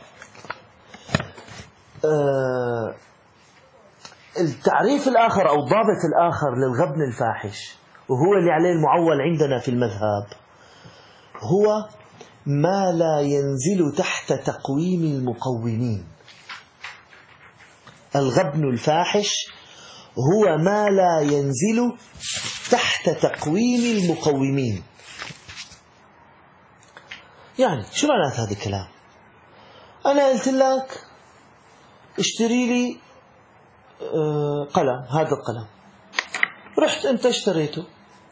التعريف الآخر أو الضابط الآخر للغبن الفاحش، وهو اللي عليه المعول عندنا في المذهب، هو ما لا ينزل تحت تقويم المقومين. الغبن الفاحش هو ما لا ينزل تحت تقويم المقومين. يعني شو معنات هذا الكلام؟ أنا قلت لك اشتري لي قلم، هذا القلم، رحت أنت اشتريته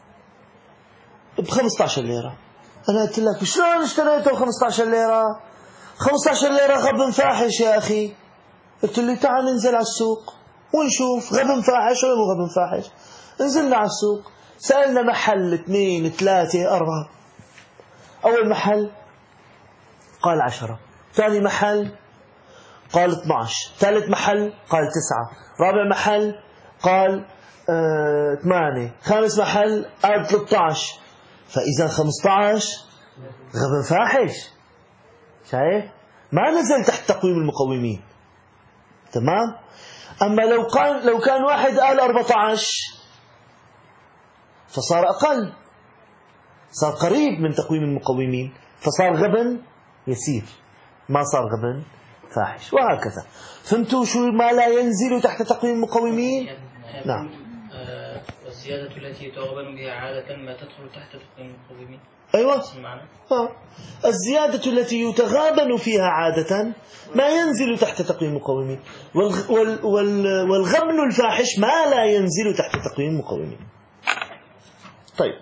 ب15 ليرة. أنا قلت لك شلون اشتريته ب15 ليرة؟ 15 ليرة غبن فاحش يا أخي. قلت لي تعال ننزل على السوق ونشوف غبن فاحش ولا مو غبن فاحش. نزلنا على السوق، سألنا محل 2 3 4. أول محل قال 10، ثاني محل قال 12، ثالث محل قال 9، رابع محل قال 8، خامس محل قال 13. فإذا 15 غبن فاحش. شايف؟ ما نزل تحت تقويم المقومين. تمام. أما لو كان واحد قال 14 فصار أقل، صار قريب من تقويم المقومين، فصار غبن يسير، ما صار غبن فاحش، وهكذا. فهمتوا شو ما لا ينزل تحت تقويم المقومين؟ نعم. والزيادة التي تغبن بها عادة ما تدخل تحت تقويم المقومين. أيوة. الزيادة التي يتغابن فيها عادة ما ينزل تحت تقويم المقومين، والغبن الفاحش ما لا ينزل تحت تقويم المقومين. طيب،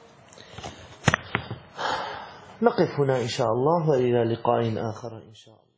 نقف هنا إن شاء الله، وإلى لقاء آخر إن شاء الله.